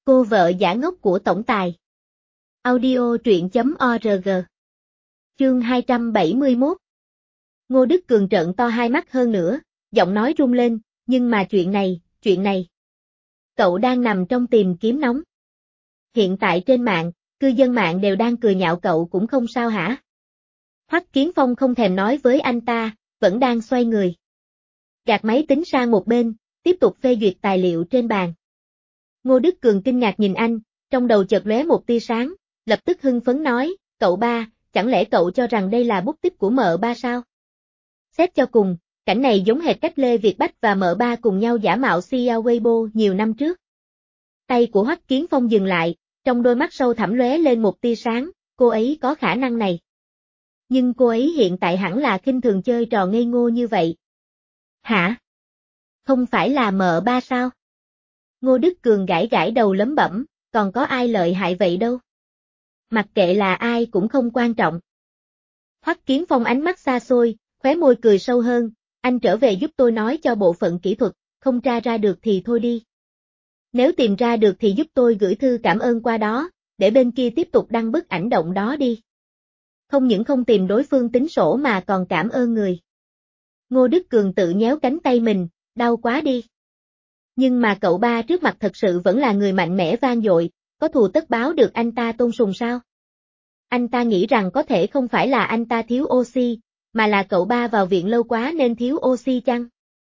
Cô vợ giả ngốc của tổng tài. Audio truyện.org. Chương 271. Ngô Đức Cường trợn to hai mắt hơn nữa, giọng nói rung lên, nhưng mà chuyện này. Cậu đang nằm trong tìm kiếm nóng. Hiện tại trên mạng, cư dân mạng đều đang cười nhạo cậu cũng không sao hả? Hoắc Kiến Phong không thèm nói với anh ta, vẫn đang xoay người. Gạt máy tính sang một bên, tiếp tục phê duyệt tài liệu trên bàn. Ngô Đức Cường kinh ngạc nhìn anh, trong đầu chợt lóe một tia sáng, lập tức hưng phấn nói, cậu ba, chẳng lẽ cậu cho rằng đây là bút tích của mợ ba sao? Xét cho cùng, cảnh này giống hệt cách Lê Việt Bách và mợ ba cùng nhau giả mạo CEO Weibo nhiều năm trước. Tay của Hoắc Kiến Phong dừng lại, trong đôi mắt sâu thẳm lóe lên một tia sáng, cô ấy có khả năng này. Nhưng cô ấy hiện tại hẳn là khinh thường chơi trò ngây ngô như vậy. Hả? Không phải là mợ ba sao? Ngô Đức Cường gãi gãi đầu lẩm bẩm, còn có ai lợi hại vậy đâu. Mặc kệ là ai cũng không quan trọng. Hoắc Kiến Phong ánh mắt xa xôi, khóe môi cười sâu hơn, anh trở về giúp tôi nói cho bộ phận kỹ thuật, không tra ra được thì thôi đi. Nếu tìm ra được thì giúp tôi gửi thư cảm ơn qua đó, để bên kia tiếp tục đăng bức ảnh động đó đi. Không những không tìm đối phương tính sổ mà còn cảm ơn người. Ngô Đức Cường tự nhéo cánh tay mình, đau quá đi. Nhưng mà cậu ba trước mặt thật sự vẫn là người mạnh mẽ vang dội, có thù tất báo được anh ta tôn sùng sao? Anh ta nghĩ rằng có thể không phải là anh ta thiếu oxy, mà là cậu ba vào viện lâu quá nên thiếu oxy chăng?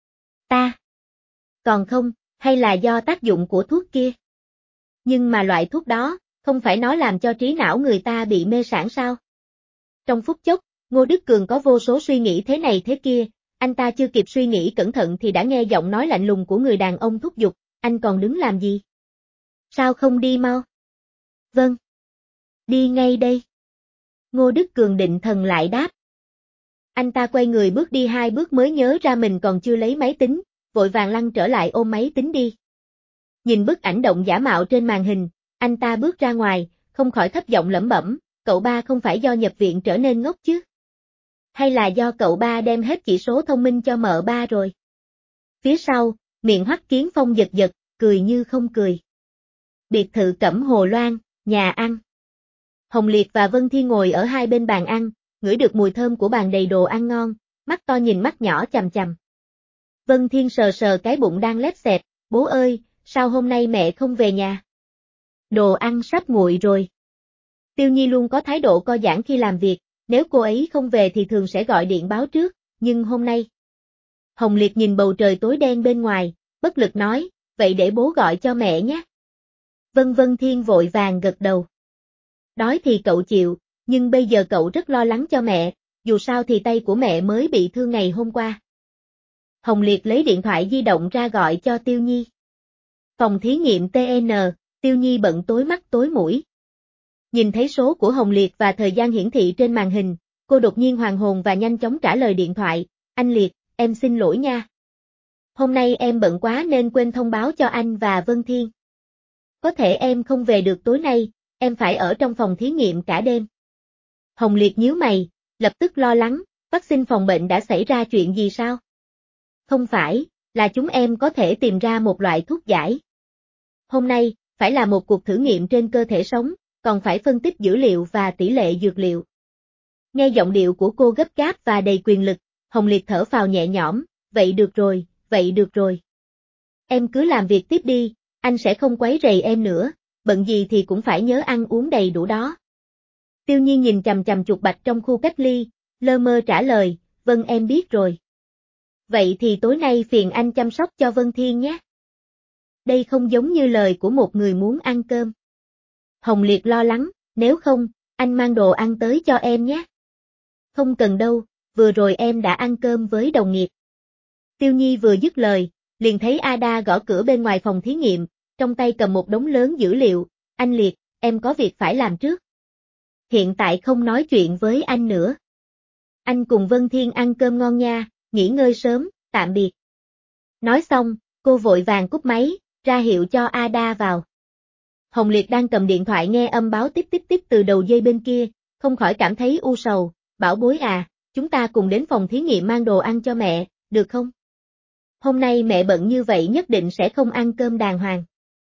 Còn không, hay là do tác dụng của thuốc kia? Nhưng mà loại thuốc đó, không phải nó làm cho trí não người ta bị mê sảng sao? Trong phút chốc, Ngô Đức Cường có vô số suy nghĩ thế này thế kia, anh ta chưa kịp suy nghĩ cẩn thận thì đã nghe giọng nói lạnh lùng của người đàn ông thúc giục, anh còn đứng làm gì? Sao không đi mau? Vâng. Đi ngay đây. Ngô Đức Cường định thần lại đáp. Anh ta quay người bước đi 2 bước mới nhớ ra mình còn chưa lấy máy tính, vội vàng lăn trở lại ôm máy tính đi. Nhìn bức ảnh động giả mạo trên màn hình, anh ta bước ra ngoài, không khỏi thấp giọng lẩm bẩm, cậu ba không phải do nhập viện trở nên ngốc chứ? Hay là do cậu ba đem hết chỉ số thông minh cho mợ ba rồi? Phía sau, miệng Hoắc Kiến Phong giật giật, cười như không cười. Biệt thự Cẩm Hồ Loan, nhà ăn. Hồng Liệt và Vân Thi ngồi ở hai bên bàn ăn, ngửi được mùi thơm của bàn đầy đồ ăn ngon, mắt to nhìn mắt nhỏ chằm chằm. Vân Thiên sờ sờ cái bụng đang lép xẹp, bố ơi, sao hôm nay mẹ không về nhà? Đồ ăn sắp nguội rồi. Tiêu Nhi luôn có thái độ co giãn khi làm việc, nếu cô ấy không về thì thường sẽ gọi điện báo trước, nhưng hôm nay. Hồng Liệt nhìn bầu trời tối đen bên ngoài, bất lực nói, vậy để bố gọi cho mẹ nhé. Vân Thiên vội vàng gật đầu. Đói thì cậu chịu, nhưng bây giờ cậu rất lo lắng cho mẹ, dù sao thì tay của mẹ mới bị thương ngày hôm qua. Hồng Liệt lấy điện thoại di động ra gọi cho Tiêu Nhi. Phòng thí nghiệm TN, Tiêu Nhi bận tối mắt tối mũi. Nhìn thấy số của Hồng Liệt và thời gian hiển thị trên màn hình, cô đột nhiên hoàn hồn và nhanh chóng trả lời điện thoại, anh Liệt, em xin lỗi nha. Hôm nay em bận quá nên quên thông báo cho anh và Vân Thiên. Có thể em không về được tối nay, em phải ở trong phòng thí nghiệm cả đêm. Hồng Liệt nhíu mày, lập tức lo lắng, vaccine phòng bệnh đã xảy ra chuyện gì sao? Không phải, là chúng em có thể tìm ra một loại thuốc giải. Hôm nay, phải là một cuộc thử nghiệm trên cơ thể sống, còn phải phân tích dữ liệu và tỷ lệ dược liệu. Nghe giọng điệu của cô gấp gáp và đầy quyền lực, Hồng Liệt thở phào nhẹ nhõm, vậy được rồi. Em cứ làm việc tiếp đi, anh sẽ không quấy rầy em nữa, bận gì thì cũng phải nhớ ăn uống đầy đủ đó. Tiêu Nhiên nhìn chằm chằm chuột bạch trong khu cách ly, lơ mơ trả lời, vâng em biết rồi. Vậy thì tối nay phiền anh chăm sóc cho Vân Thiên nhé. Đây không giống như lời của một người muốn ăn cơm. Hồng Liệt lo lắng, nếu không, anh mang đồ ăn tới cho em nhé. Không cần đâu, vừa rồi em đã ăn cơm với đồng nghiệp. Tiêu Nhi vừa dứt lời, liền thấy Ada gõ cửa bên ngoài phòng thí nghiệm, trong tay cầm một đống lớn dữ liệu, anh Liệt, em có việc phải làm trước. Hiện tại không nói chuyện với anh nữa. Anh cùng Vân Thiên ăn cơm ngon nha, nghỉ ngơi sớm, tạm biệt. Nói xong, cô vội vàng cúp máy, ra hiệu cho Ada vào. Hồng Liệt đang cầm điện thoại nghe âm báo tiếp từ đầu dây bên kia, không khỏi cảm thấy u sầu, bảo bối à, chúng ta cùng đến phòng thí nghiệm mang đồ ăn cho mẹ, được không? Hôm nay mẹ bận như vậy nhất định sẽ không ăn cơm đàng hoàng.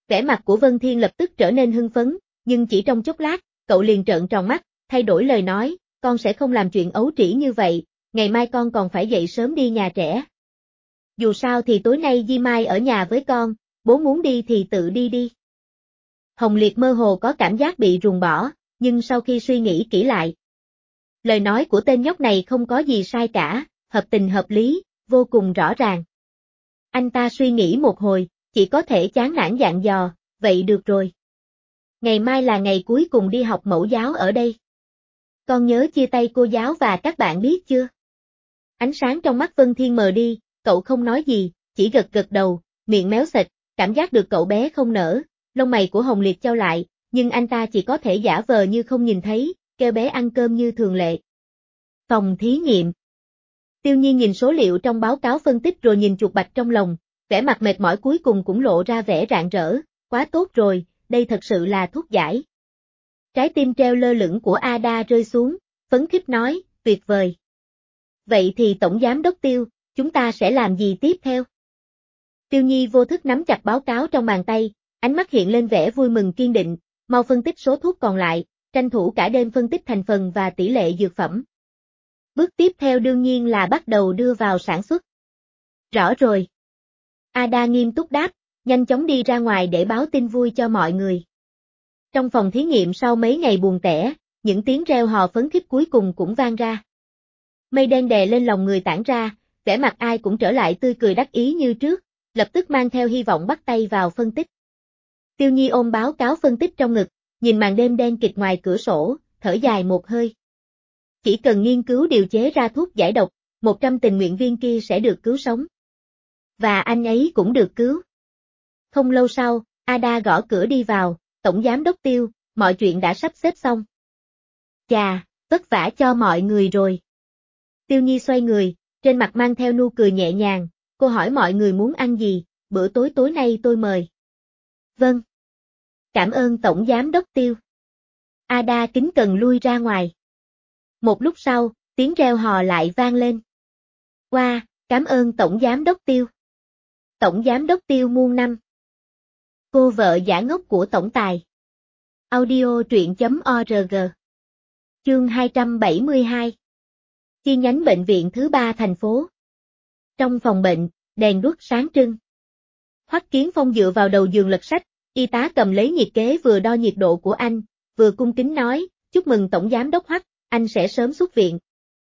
Vẻ mặt của Vân Thiên lập tức trở nên hưng phấn, nhưng chỉ trong chốc lát, cậu liền trợn tròn mắt, thay đổi lời nói, con sẽ không làm chuyện ấu trĩ như vậy, ngày mai con còn phải dậy sớm đi nhà trẻ. Dù sao thì tối nay Di Mai ở nhà với con, bố muốn đi thì tự đi đi. Hồng Liệt mơ hồ có cảm giác bị ruồng bỏ, nhưng sau khi suy nghĩ kỹ lại, lời nói của tên nhóc này không có gì sai cả, hợp tình hợp lý, vô cùng rõ ràng. Anh ta suy nghĩ một hồi, chỉ có thể chán nản dặn dò, vậy được rồi. Ngày mai là ngày cuối cùng đi học mẫu giáo ở đây. Con nhớ chia tay cô giáo và các bạn biết chưa? Ánh sáng trong mắt Vân Thiên mờ đi, cậu không nói gì, chỉ gật gật đầu, miệng méo sệt, cảm giác được cậu bé không nỡ, lông mày của Hồng Liệt chau lại, nhưng anh ta chỉ có thể giả vờ như không nhìn thấy, kêu bé ăn cơm như thường lệ. Phòng thí nghiệm. Tiêu Nhiên nhìn số liệu trong báo cáo phân tích rồi nhìn chuột bạch trong lòng, vẻ mặt mệt mỏi cuối cùng cũng lộ ra vẻ rạng rỡ, quá tốt rồi, đây thật sự là thuốc giải. Trái tim treo lơ lửng của Ada rơi xuống, phấn khích nói, tuyệt vời. Vậy thì Tổng Giám Đốc Tiêu, chúng ta sẽ làm gì tiếp theo? Tiêu Nhi vô thức nắm chặt báo cáo trong bàn tay, ánh mắt hiện lên vẻ vui mừng kiên định, mau phân tích số thuốc còn lại, tranh thủ cả đêm phân tích thành phần và tỷ lệ dược phẩm. Bước tiếp theo đương nhiên là bắt đầu đưa vào sản xuất. Rõ rồi. Ada nghiêm túc đáp, nhanh chóng đi ra ngoài để báo tin vui cho mọi người. Trong phòng thí nghiệm sau mấy ngày buồn tẻ, những tiếng reo hò phấn khích cuối cùng cũng vang ra. Mây đen đè lên lòng người tản ra, vẻ mặt ai cũng trở lại tươi cười đắc ý như trước, lập tức mang theo hy vọng bắt tay vào phân tích. Tiêu Nhi ôm báo cáo phân tích trong ngực, nhìn màn đêm đen kịt ngoài cửa sổ, thở dài một hơi. Chỉ cần nghiên cứu điều chế ra thuốc giải độc, 100 tình nguyện viên kia sẽ được cứu sống. Và anh ấy cũng được cứu. Không lâu sau, Ada gõ cửa đi vào, Tổng Giám Đốc Tiêu, mọi chuyện đã sắp xếp xong. Chà, vất vả cho mọi người rồi. Tiêu Nhi xoay người, trên mặt mang theo nụ cười nhẹ nhàng, cô hỏi mọi người muốn ăn gì, bữa tối tối nay tôi mời. Vâng. Cảm ơn Tổng Giám Đốc Tiêu. Ada kính cần lui ra ngoài. Một lúc sau, tiếng reo hò lại vang lên. Wow, cảm ơn Tổng Giám Đốc Tiêu. Tổng Giám Đốc Tiêu muôn năm. Cô vợ giả ngốc của Tổng Tài. Audio truyện.org. Chương 272. Chi nhánh bệnh viện thứ 3 thành phố. Trong phòng bệnh, đèn đuốc sáng trưng. Hoắc Kiến Phong dựa vào đầu giường lật sách, y tá cầm lấy nhiệt kế vừa đo nhiệt độ của anh, vừa cung kính nói, chúc mừng Tổng Giám Đốc Hoắc, anh sẽ sớm xuất viện.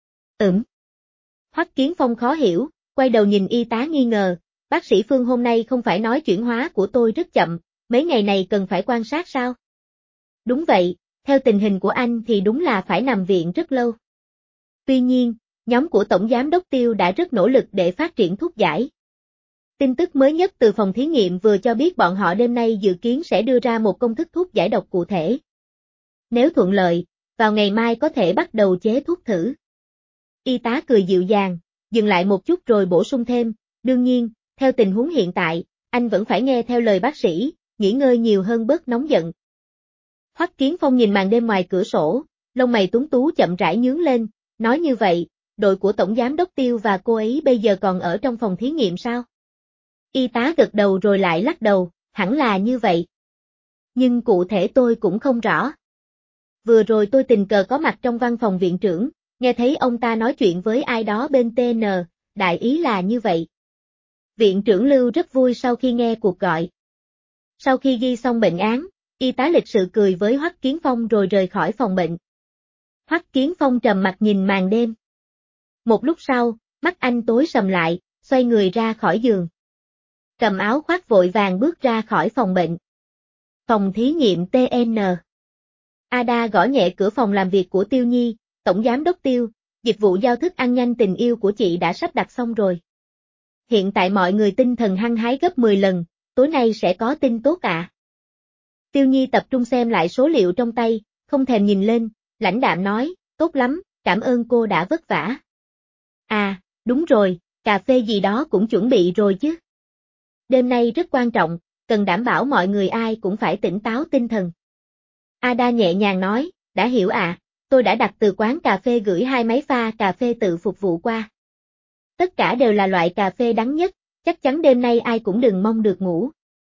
Hoắc Kiến Phong khó hiểu, quay đầu nhìn y tá nghi ngờ, bác sĩ Phương hôm nay không phải nói chuyển hóa của tôi rất chậm, mấy ngày này cần phải quan sát sao? Đúng vậy, theo tình hình của anh thì đúng là phải nằm viện rất lâu. Tuy nhiên, nhóm của Tổng Giám Đốc Tiêu đã rất nỗ lực để phát triển thuốc giải. Tin tức mới nhất từ phòng thí nghiệm vừa cho biết bọn họ đêm nay dự kiến sẽ đưa ra một công thức thuốc giải độc cụ thể. Nếu thuận lợi, vào ngày mai có thể bắt đầu chế thuốc thử. Y tá cười dịu dàng, dừng lại một chút rồi bổ sung thêm, đương nhiên, theo tình huống hiện tại, anh vẫn phải nghe theo lời bác sĩ, nghỉ ngơi nhiều hơn bớt nóng giận. Hoắc Kiến Phong nhìn màn đêm ngoài cửa sổ, lông mày tuấn tú chậm rãi nhướng lên, nói như vậy, đội của Tổng Giám Đốc Tiêu và cô ấy bây giờ còn ở trong phòng thí nghiệm sao? Y tá gật đầu rồi lại lắc đầu, hẳn là như vậy. Nhưng cụ thể tôi cũng không rõ. Vừa rồi tôi tình cờ có mặt trong văn phòng viện trưởng, nghe thấy ông ta nói chuyện với ai đó bên TN, đại ý là như vậy. Viện trưởng Lưu rất vui sau khi nghe cuộc gọi. Sau khi ghi xong bệnh án, y tá lịch sự cười với Hoắc Kiến Phong rồi rời khỏi phòng bệnh. Hoắc Kiến Phong trầm mặt nhìn màn đêm. Một lúc sau, mắt anh tối sầm lại, xoay người ra khỏi giường. Cầm áo khoác vội vàng bước ra khỏi phòng bệnh. Phòng thí nghiệm TN. Ada gõ nhẹ cửa phòng làm việc của Tiêu Nhi, Tổng Giám Đốc Tiêu, dịch vụ giao thức ăn nhanh tình yêu của chị đã sắp đặt xong rồi. Hiện tại mọi người tinh thần hăng hái gấp 10 lần, tối nay sẽ có tin tốt ạ. Tiêu Nhi tập trung xem lại số liệu trong tay, không thèm nhìn lên, lãnh đạm nói, tốt lắm, cảm ơn cô đã vất vả. À, đúng rồi, cà phê gì đó cũng chuẩn bị rồi chứ. Đêm nay rất quan trọng, cần đảm bảo mọi người ai cũng phải tỉnh táo tinh thần. Ada nhẹ nhàng nói, đã hiểu ạ, tôi đã đặt từ quán cà phê gửi 2 máy pha cà phê tự phục vụ qua. Tất cả đều là loại cà phê đắng nhất, chắc chắn đêm nay ai cũng đừng mong được ngủ.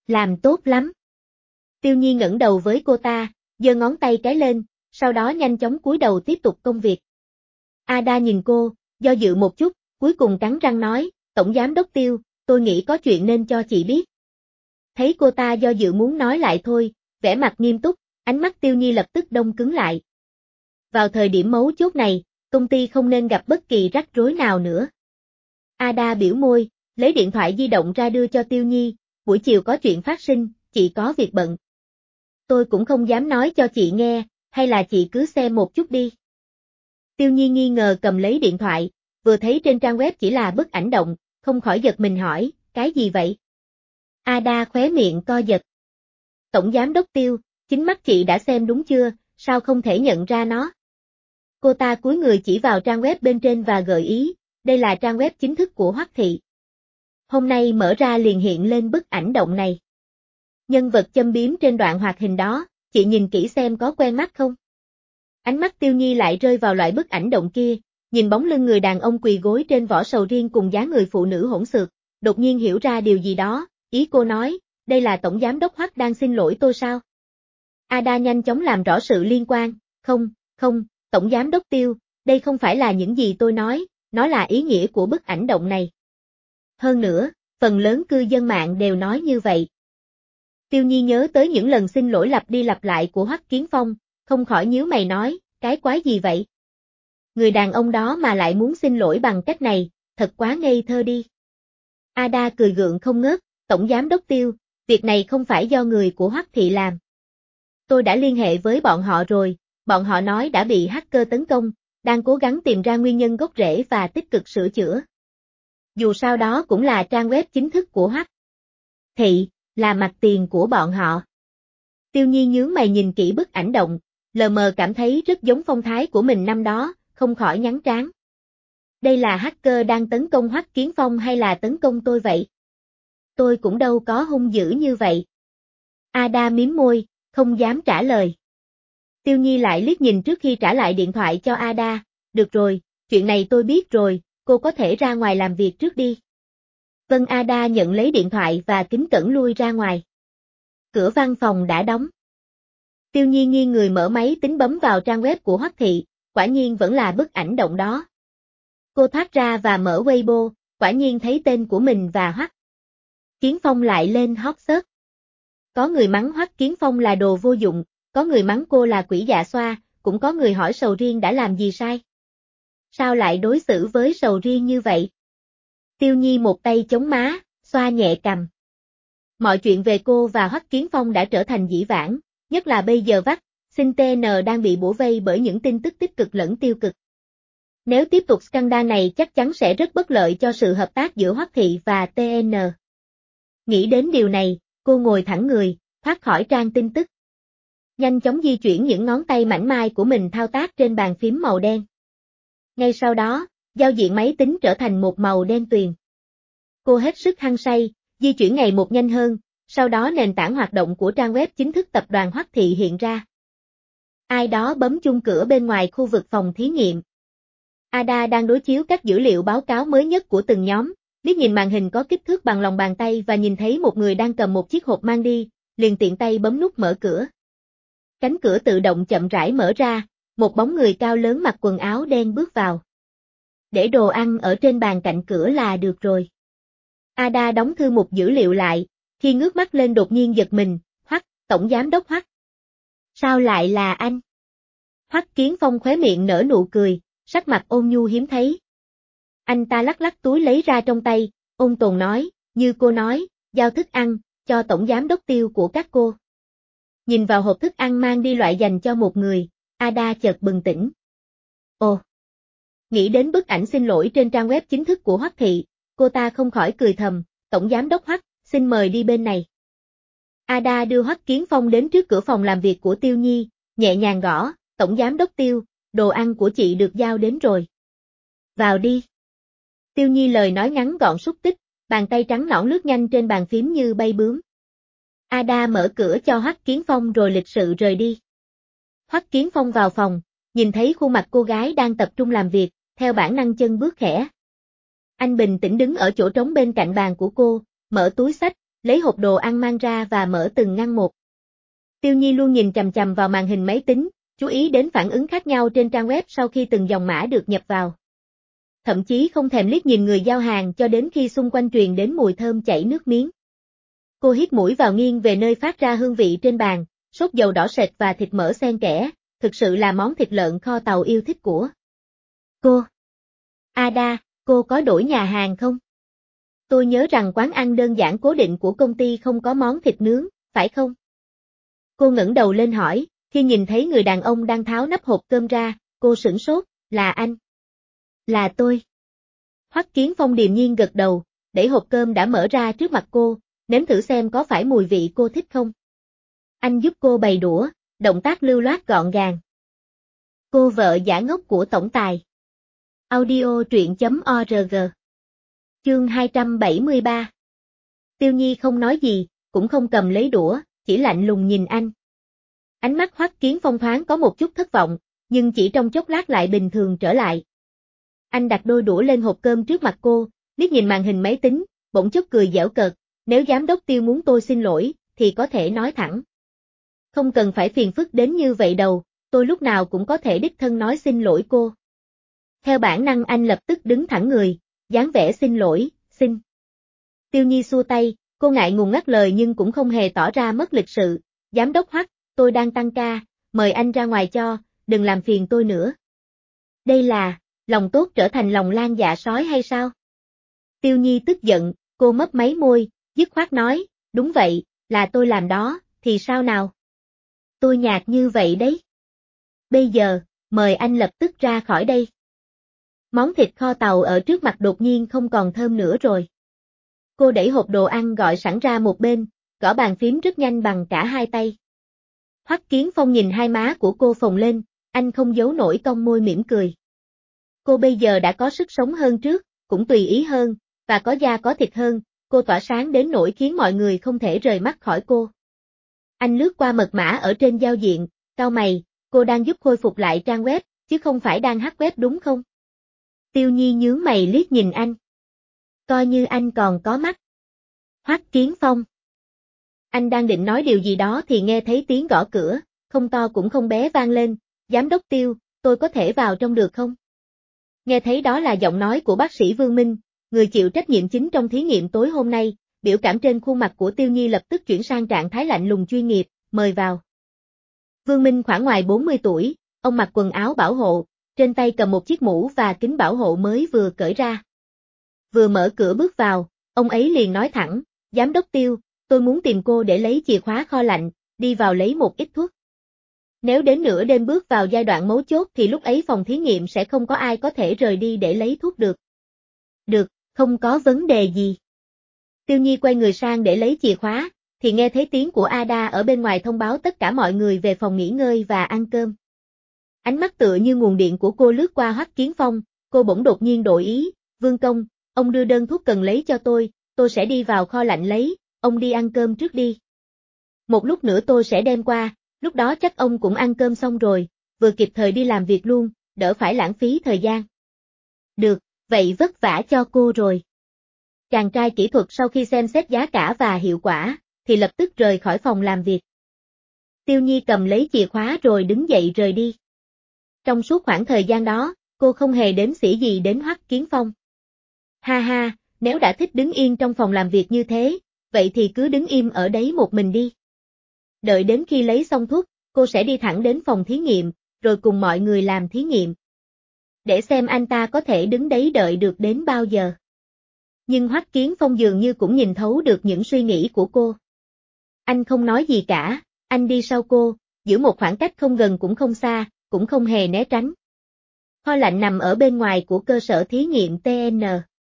Làm tốt lắm. Tiêu Nhi ngẩng đầu với cô ta, giơ ngón tay cái lên, sau đó nhanh chóng cúi đầu tiếp tục công việc. Ada nhìn cô, do dự một chút, cuối cùng cắn răng nói, Tổng Giám Đốc Tiêu, tôi nghĩ có chuyện nên cho chị biết. Thấy cô ta do dự muốn nói lại thôi, vẻ mặt nghiêm túc, ánh mắt Tiêu Nhi lập tức đông cứng lại. Vào thời điểm mấu chốt này, công ty không nên gặp bất kỳ rắc rối nào nữa. Ada biểu môi, lấy điện thoại di động ra đưa cho Tiêu Nhi, buổi chiều có chuyện phát sinh, chị có việc bận. Tôi cũng không dám nói cho chị nghe, hay là chị cứ xem một chút đi. Tiêu Nhi nghi ngờ cầm lấy điện thoại, vừa thấy trên trang web chỉ là bức ảnh động, không khỏi giật mình hỏi, cái gì vậy? Ada khóe miệng co giật. Tổng Giám Đốc Tiêu, chính mắt chị đã xem đúng chưa, sao không thể nhận ra nó? Cô ta cúi người chỉ vào trang web bên trên và gợi ý, đây là trang web chính thức của Hoắc Thị. Hôm nay mở ra liền hiện lên bức ảnh động này. Nhân vật châm biếm trên đoạn hoạt hình đó, chị nhìn kỹ xem có quen mắt không? Ánh mắt Tiêu Nhi lại rơi vào loại bức ảnh động kia, nhìn bóng lưng người đàn ông quỳ gối trên vỏ sầu riêng cùng dáng người phụ nữ hỗn xược, đột nhiên hiểu ra điều gì đó, ý cô nói, đây là Tổng Giám Đốc Hoắc đang xin lỗi tôi sao? Ada nhanh chóng làm rõ sự liên quan, không, Tổng Giám Đốc Tiêu, đây không phải là những gì tôi nói, nó là ý nghĩa của bức ảnh động này. Hơn nữa, phần lớn cư dân mạng đều nói như vậy. Tiêu Nhi nhớ tới những lần xin lỗi lặp đi lặp lại của Hoắc Kiến Phong, không khỏi nhíu mày nói, cái quái gì vậy? Người đàn ông đó mà lại muốn xin lỗi bằng cách này, thật quá ngây thơ đi. Ada cười gượng không ngớt, Tổng Giám Đốc Tiêu, việc này không phải do người của Hoắc Thị làm. Tôi đã liên hệ với bọn họ rồi, bọn họ nói đã bị hacker tấn công, đang cố gắng tìm ra nguyên nhân gốc rễ và tích cực sửa chữa. Dù sao đó cũng là trang web chính thức của Hoắc Thị, là mặt tiền của bọn họ. Tiêu Nhi nhướng mày nhìn kỹ bức ảnh động, lờ mờ cảm thấy rất giống phong thái của mình năm đó, không khỏi nhăn trán. Đây là hacker đang tấn công Hoắc Kiến Phong hay là tấn công tôi vậy? Tôi cũng đâu có hung dữ như vậy. Ada mím môi, không dám trả lời. Tiêu Nhi lại liếc nhìn trước khi trả lại điện thoại cho Ada, được rồi, chuyện này tôi biết rồi, cô có thể ra ngoài làm việc trước đi. Vân. Ada nhận lấy điện thoại và kính cẩn lui ra ngoài. Cửa văn phòng đã đóng. Tiêu Nhi nghiêng người mở máy tính bấm vào trang web của Hoắc Thị, quả nhiên vẫn là bức ảnh động đó. Cô thoát ra và mở Weibo, quả nhiên thấy tên của mình và Hoắc Kiến Phong lại lên hot search. Có người mắng Hoắc Kiến Phong là đồ vô dụng, có người mắng cô là quỷ dạ xoa, cũng có người hỏi sầu riêng đã làm gì sai. Sao lại đối xử với sầu riêng như vậy? Tiêu Nhi một tay chống má, xoa nhẹ cằm. Mọi chuyện về cô và Hoắc Kiến Phong đã trở thành dĩ vãng, nhất là bây giờ Xin TN đang bị bủa vây bởi những tin tức tích cực lẫn tiêu cực. Nếu tiếp tục scandal này chắc chắn sẽ rất bất lợi cho sự hợp tác giữa Hoắc Thị và TN. Nghĩ đến điều này, cô ngồi thẳng người, thoát khỏi trang tin tức. Nhanh chóng di chuyển những ngón tay mảnh mai của mình thao tác trên bàn phím màu đen. Ngay sau đó, giao diện máy tính trở thành một màu đen tuyền. Cô hết sức hăng say, di chuyển ngày một nhanh hơn, sau đó nền tảng hoạt động của trang web chính thức tập đoàn Hoắc Thị hiện ra. Ai đó bấm chuông cửa bên ngoài khu vực phòng thí nghiệm. Ada đang đối chiếu các dữ liệu báo cáo mới nhất của từng nhóm, liếc nhìn màn hình có kích thước bằng lòng bàn tay và nhìn thấy một người đang cầm một chiếc hộp mang đi, liền tiện tay bấm nút mở cửa. Cánh cửa tự động chậm rãi mở ra, một bóng người cao lớn mặc quần áo đen bước vào. Để đồ ăn ở trên bàn cạnh cửa là được rồi. Ada đóng thư mục dữ liệu lại, khi ngước mắt lên đột nhiên giật mình, Hoắc, Tổng Giám Đốc Hoắc. Sao lại là anh? Hoắc Kiến Phong khóe miệng nở nụ cười, sắc mặt ôn nhu hiếm thấy. Anh ta lắc lắc túi lấy ra trong tay, ôn tồn nói, như cô nói, giao thức ăn, cho Tổng Giám Đốc Tiêu của các cô. Nhìn vào hộp thức ăn mang đi loại dành cho một người, Ada chợt bừng tỉnh. Ồ! Nghĩ đến bức ảnh xin lỗi trên trang web chính thức của Hoắc Thị, cô ta không khỏi cười thầm, Tổng Giám Đốc Hoắc, xin mời đi bên này. Ada đưa Hoắc Kiến Phong đến trước cửa phòng làm việc của Tiêu Nhi, nhẹ nhàng gõ, Tổng Giám Đốc Tiêu, đồ ăn của chị được giao đến rồi. Vào đi. Tiêu Nhi lời nói ngắn gọn xúc tích, bàn tay trắng nõn lướt nhanh trên bàn phím như bay bướm. Ada mở cửa cho Hoắc Kiến Phong rồi lịch sự rời đi. Hoắc Kiến Phong vào phòng, nhìn thấy khuôn mặt cô gái đang tập trung làm việc, theo bản năng chân bước khẽ. Anh bình tĩnh đứng ở chỗ trống bên cạnh bàn của cô, mở túi xách, lấy hộp đồ ăn mang ra và mở từng ngăn một. Tiêu Nhi luôn nhìn chằm chằm vào màn hình máy tính, chú ý đến phản ứng khác nhau trên trang web sau khi từng dòng mã được nhập vào. Thậm chí không thèm liếc nhìn người giao hàng cho đến khi xung quanh truyền đến mùi thơm chảy nước miếng. Cô hít mũi vào nghiêng về nơi phát ra hương vị trên bàn, sốt dầu đỏ sệt và thịt mỡ xen kẽ, thực sự là món thịt lợn kho tàu yêu thích của cô. Ada, cô có đổi nhà hàng không? Tôi nhớ rằng quán ăn đơn giản cố định của công ty không có món thịt nướng, phải không? Cô ngẩng đầu lên hỏi, khi nhìn thấy người đàn ông đang tháo nắp hộp cơm ra, cô sửng sốt, là anh. Là tôi. Hoắc Kiến Phong điềm nhiên gật đầu, đẩy hộp cơm đã mở ra trước mặt cô, nếm thử xem có phải mùi vị cô thích không. Anh giúp cô bày đũa, động tác lưu loát gọn gàng. Cô vợ giả ngốc của tổng tài. Audio truyện.org. Chương 273. Tiêu Nhi không nói gì, cũng không cầm lấy đũa, chỉ lạnh lùng nhìn anh. Ánh mắt Hoắc Kiến Phong thoáng có một chút thất vọng, nhưng chỉ trong chốc lát lại bình thường trở lại. Anh đặt đôi đũa lên hộp cơm trước mặt cô, liếc nhìn màn hình máy tính, bỗng chốc cười giễu cợt, nếu giám đốc Tiêu muốn tôi xin lỗi, thì có thể nói thẳng. Không cần phải phiền phức đến như vậy đâu, tôi lúc nào cũng có thể đích thân nói xin lỗi cô. Theo bản năng anh lập tức đứng thẳng người, dáng vẻ xin lỗi, xin. Tiêu Nhi xua tay, cô ngại ngùng ngắt lời nhưng cũng không hề tỏ ra mất lịch sự, giám đốc Hoắc, tôi đang tăng ca, mời anh ra ngoài cho, đừng làm phiền tôi nữa. Đây là, lòng tốt trở thành lòng lan dạ sói hay sao? Tiêu Nhi tức giận, cô mấp máy môi, dứt khoát nói, đúng vậy, là tôi làm đó, thì sao nào? Tôi nhạt như vậy đấy. Bây giờ, mời anh lập tức ra khỏi đây. Món thịt kho tàu ở trước mặt đột nhiên không còn thơm nữa rồi. Cô đẩy hộp đồ ăn gọi sẵn ra một bên, gõ bàn phím rất nhanh bằng cả hai tay. Hoắc Kiến Phong nhìn hai má của cô phồng lên, anh không giấu nổi cong môi mỉm cười. Cô bây giờ đã có sức sống hơn trước, cũng tùy ý hơn, và có da có thịt hơn, cô tỏa sáng đến nỗi khiến mọi người không thể rời mắt khỏi cô. Anh lướt qua mật mã ở trên giao diện, cau mày, cô đang giúp khôi phục lại trang web, chứ không phải đang hack web đúng không? Tiêu Nhi nhướng mày liếc nhìn anh. Coi như anh còn có mắt. Hoắc Kiến Phong. Anh đang định nói điều gì đó thì nghe thấy tiếng gõ cửa, không to cũng không bé vang lên, giám đốc Tiêu, tôi có thể vào trong được không? Nghe thấy đó là giọng nói của bác sĩ Vương Minh, người chịu trách nhiệm chính trong thí nghiệm tối hôm nay, biểu cảm trên khuôn mặt của Tiêu Nhi lập tức chuyển sang trạng thái lạnh lùng chuyên nghiệp, mời vào. Vương Minh khoảng ngoài 40 tuổi, ông mặc quần áo bảo hộ, trên tay cầm một chiếc mũ và kính bảo hộ mới vừa cởi ra. Vừa mở cửa bước vào, ông ấy liền nói thẳng, giám đốc Tiêu, tôi muốn tìm cô để lấy chìa khóa kho lạnh, đi vào lấy một ít thuốc. Nếu đến nửa đêm bước vào giai đoạn mấu chốt thì lúc ấy phòng thí nghiệm sẽ không có ai có thể rời đi để lấy thuốc được. Được, không có vấn đề gì. Tiêu Nhi quay người sang để lấy chìa khóa, thì nghe thấy tiếng của Ada ở bên ngoài thông báo tất cả mọi người về phòng nghỉ ngơi và ăn cơm. Ánh mắt tựa như nguồn điện của cô lướt qua Hoắc Kiến Phong, cô bỗng đột nhiên đổi ý, Vương công, ông đưa đơn thuốc cần lấy cho tôi sẽ đi vào kho lạnh lấy, ông đi ăn cơm trước đi. Một lúc nữa tôi sẽ đem qua, lúc đó chắc ông cũng ăn cơm xong rồi, vừa kịp thời đi làm việc luôn, đỡ phải lãng phí thời gian. Được, vậy vất vả cho cô rồi. Chàng trai kỹ thuật sau khi xem xét giá cả và hiệu quả, thì lập tức rời khỏi phòng làm việc. Tiêu Nhi cầm lấy chìa khóa rồi đứng dậy rời đi. Trong suốt khoảng thời gian đó, cô không hề đếm xỉa gì đến Hoắc Kiến Phong. Ha ha, nếu đã thích đứng yên trong phòng làm việc như thế, vậy thì cứ đứng im ở đấy một mình đi. Đợi đến khi lấy xong thuốc, cô sẽ đi thẳng đến phòng thí nghiệm, rồi cùng mọi người làm thí nghiệm. Để xem anh ta có thể đứng đấy đợi được đến bao giờ. Nhưng Hoắc Kiến Phong dường như cũng nhìn thấu được những suy nghĩ của cô. Anh không nói gì cả, anh đi sau cô, giữ một khoảng cách không gần cũng không xa, cũng không hề né tránh. Kho lạnh nằm ở bên ngoài của cơ sở thí nghiệm TN.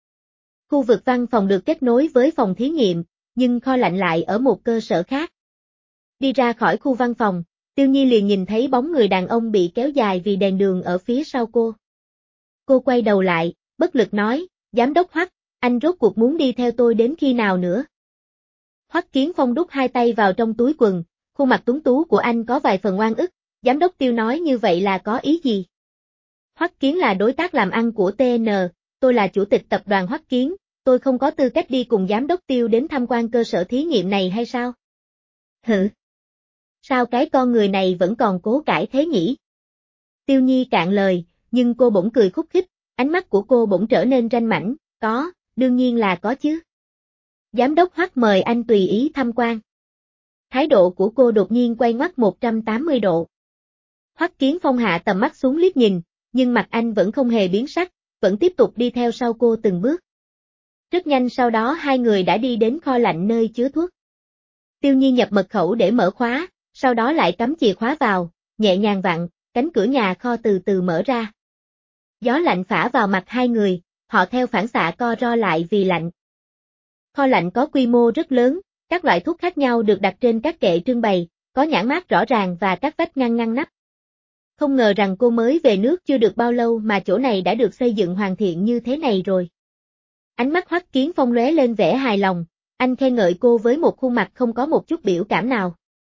Khu vực văn phòng được kết nối với phòng thí nghiệm, nhưng kho lạnh lại ở một cơ sở khác. Đi ra khỏi khu văn phòng, Tiêu Nhi liền nhìn thấy bóng người đàn ông bị kéo dài vì đèn đường ở phía sau cô. Cô quay đầu lại, bất lực nói, giám đốc Hoắc, anh rốt cuộc muốn đi theo tôi đến khi nào nữa? Hoắc Kiến Phong đút hai tay vào trong túi quần, khuôn mặt tuấn tú của anh có vài phần oan ức, giám đốc Tiêu nói như vậy là có ý gì? Hoắc Kiến là đối tác làm ăn của TN, tôi là chủ tịch tập đoàn Hoắc Kiến, tôi không có tư cách đi cùng giám đốc Tiêu đến tham quan cơ sở thí nghiệm này hay sao? Hử? Sao cái con người này vẫn còn cố cãi thế nhỉ? Tiêu Nhi cạn lời, nhưng cô bỗng cười khúc khích, ánh mắt của cô bỗng trở nên ranh mãnh, có, đương nhiên là có chứ. Giám đốc Hoắc mời anh tùy ý tham quan. Thái độ của cô đột nhiên quay ngoắt 180 độ. Hoắc Kiến Phong hạ tầm mắt xuống liếc nhìn, nhưng mặt anh vẫn không hề biến sắc, vẫn tiếp tục đi theo sau cô từng bước. Rất nhanh sau đó hai người đã đi đến kho lạnh nơi chứa thuốc. Tiêu Nhi nhập mật khẩu để mở khóa, sau đó lại cắm chìa khóa vào, nhẹ nhàng vặn, cánh cửa nhà kho từ từ mở ra. Gió lạnh phả vào mặt hai người, họ theo phản xạ co ro lại vì lạnh. Kho lạnh có quy mô rất lớn, các loại thuốc khác nhau được đặt trên các kệ trưng bày, có nhãn mác rõ ràng và các vách ngăn ngăn nắp. Không ngờ rằng cô mới về nước chưa được bao lâu mà chỗ này đã được xây dựng hoàn thiện như thế này rồi. Ánh mắt Hoắc Kiến Phong lóe lên vẻ hài lòng, anh khen ngợi cô với một khuôn mặt không có một chút biểu cảm nào.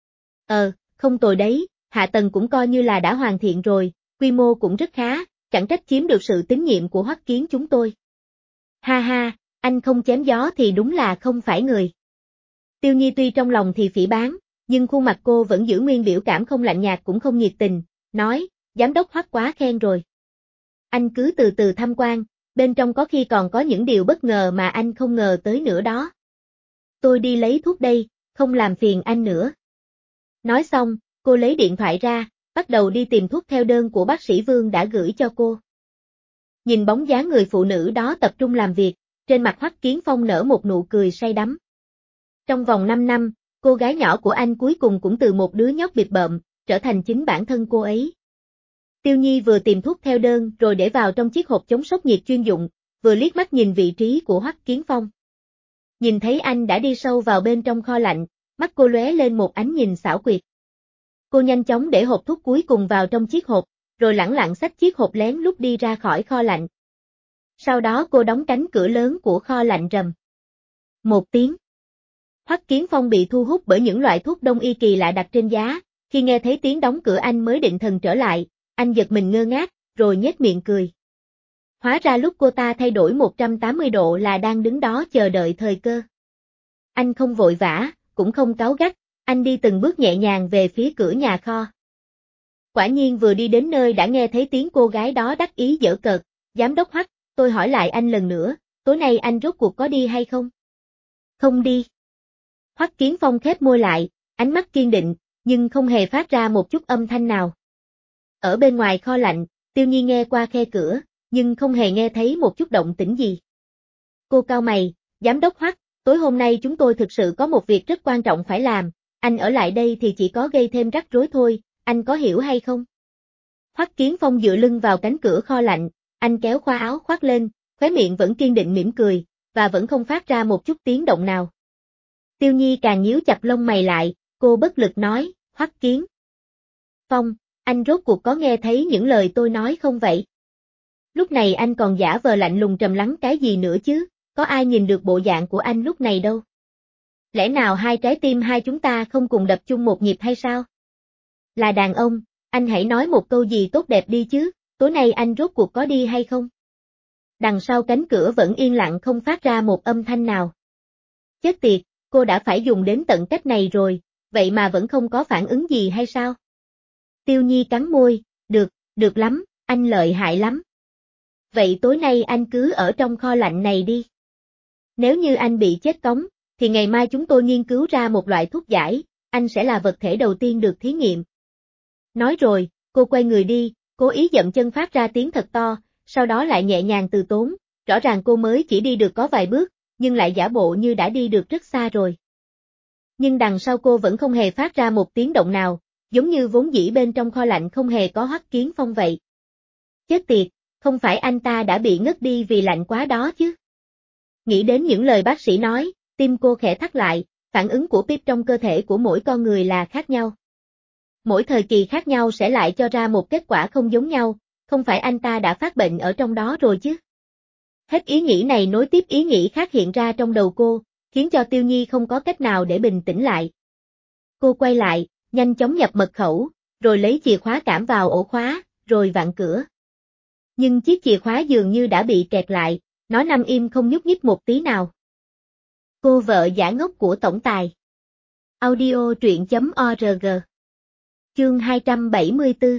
Không tồi đấy, hạ tầng cũng coi như là đã hoàn thiện rồi, quy mô cũng rất khá, chẳng trách chiếm được sự tín nhiệm của Hoắc Kiến chúng tôi. Ha ha, anh không chém gió thì đúng là không phải người. Tiêu Nhi tuy trong lòng thì phỉ báng, nhưng khuôn mặt cô vẫn giữ nguyên biểu cảm không lạnh nhạt cũng không nhiệt tình, nói, giám đốc Hoắc quá khen rồi. Anh cứ từ từ tham quan, bên trong có khi còn có những điều bất ngờ mà anh không ngờ tới nữa đó. Tôi đi lấy thuốc đây, không làm phiền anh nữa. Nói xong, cô lấy điện thoại ra, bắt đầu đi tìm thuốc theo đơn của bác sĩ Vương đã gửi cho cô. Nhìn bóng dáng người phụ nữ đó tập trung làm việc, trên mặt Hoắc Kiến Phong nở một nụ cười say đắm. Trong vòng 5 năm, cô gái nhỏ của anh cuối cùng cũng từ một đứa nhóc bịp bợm, trở thành chính bản thân cô ấy. Tiêu Nhi vừa tìm thuốc theo đơn rồi để vào trong chiếc hộp chống sốc nhiệt chuyên dụng, vừa liếc mắt nhìn vị trí của Hoắc Kiến Phong. Nhìn thấy anh đã đi sâu vào bên trong kho lạnh, mắt cô lóe lên một ánh nhìn xảo quyệt. Cô nhanh chóng để hộp thuốc cuối cùng vào trong chiếc hộp, rồi lẳng lặng xách chiếc hộp lén lút đi ra khỏi kho lạnh. Sau đó cô đóng cánh cửa lớn của kho lạnh rầm. Một tiếng. Hoắc Kiến Phong bị thu hút bởi những loại thuốc đông y kỳ lạ đặt trên giá, khi nghe thấy tiếng đóng cửa anh mới định thần trở lại, anh giật mình ngơ ngác, rồi nhếch miệng cười. Hóa ra lúc cô ta thay đổi 180 độ là đang đứng đó chờ đợi thời cơ. Anh không vội vã, cũng không cáu gắt, anh đi từng bước nhẹ nhàng về phía cửa nhà kho. Quả nhiên vừa đi đến nơi đã nghe thấy tiếng cô gái đó đắc ý giở cợt, giám đốc Hoắc, tôi hỏi lại anh lần nữa, tối nay anh rốt cuộc có đi hay không? Không đi. Hoắc Kiến Phong khép môi lại, ánh mắt kiên định, nhưng không hề phát ra một chút âm thanh nào. Ở bên ngoài kho lạnh, Tiêu Nhi nghe qua khe cửa, nhưng không hề nghe thấy một chút động tĩnh gì. Cô cau mày, giám đốc Hoắc, tối hôm nay chúng tôi thực sự có một việc rất quan trọng phải làm, anh ở lại đây thì chỉ có gây thêm rắc rối thôi, anh có hiểu hay không? Hoắc Kiến Phong dựa lưng vào cánh cửa kho lạnh, anh kéo khoa áo khoác lên, khóe miệng vẫn kiên định mỉm cười, và vẫn không phát ra một chút tiếng động nào. Tiêu Nhi càng nhíu chặt lông mày lại, cô bất lực nói, Hoắc Kiến Phong, anh rốt cuộc có nghe thấy những lời tôi nói không vậy? Lúc này anh còn giả vờ lạnh lùng trầm lắng cái gì nữa chứ, có ai nhìn được bộ dạng của anh lúc này đâu. Lẽ nào hai trái tim hai chúng ta không cùng đập chung một nhịp hay sao? Là đàn ông, anh hãy nói một câu gì tốt đẹp đi chứ, tối nay anh rốt cuộc có đi hay không? Đằng sau cánh cửa vẫn yên lặng không phát ra một âm thanh nào. Chết tiệt, cô đã phải dùng đến tận cách này rồi, vậy mà vẫn không có phản ứng gì hay sao? Tiêu Nhi cắn môi, được lắm, anh lợi hại lắm. Vậy tối nay anh cứ ở trong kho lạnh này đi. Nếu như anh bị chết cóng, thì ngày mai chúng tôi nghiên cứu ra một loại thuốc giải, anh sẽ là vật thể đầu tiên được thí nghiệm. Nói rồi, cô quay người đi, cố ý dậm chân phát ra tiếng thật to, sau đó lại nhẹ nhàng từ tốn, rõ ràng cô mới chỉ đi được có vài bước, nhưng lại giả bộ như đã đi được rất xa rồi. Nhưng đằng sau cô vẫn không hề phát ra một tiếng động nào, giống như vốn dĩ bên trong kho lạnh không hề có Hoắc Kiến Phong vậy. Chết tiệt, không phải anh ta đã bị ngất đi vì lạnh quá đó chứ. Nghĩ đến những lời bác sĩ nói, tim cô khẽ thắt lại, phản ứng của PIP trong cơ thể của mỗi con người là khác nhau. Mỗi thời kỳ khác nhau sẽ lại cho ra một kết quả không giống nhau, không phải anh ta đã phát bệnh ở trong đó rồi chứ. Hết ý nghĩ này nối tiếp ý nghĩ khác hiện ra trong đầu cô, khiến cho Tiêu Nhi không có cách nào để bình tĩnh lại. Cô quay lại, nhanh chóng nhập mật khẩu, rồi lấy chìa khóa cảm vào ổ khóa, rồi vặn cửa. Nhưng chiếc chìa khóa dường như đã bị kẹt lại, Nó nằm im không nhúc nhích một tí nào. Cô vợ giả ngốc của tổng tài. Audio truyện.org. Chương 274.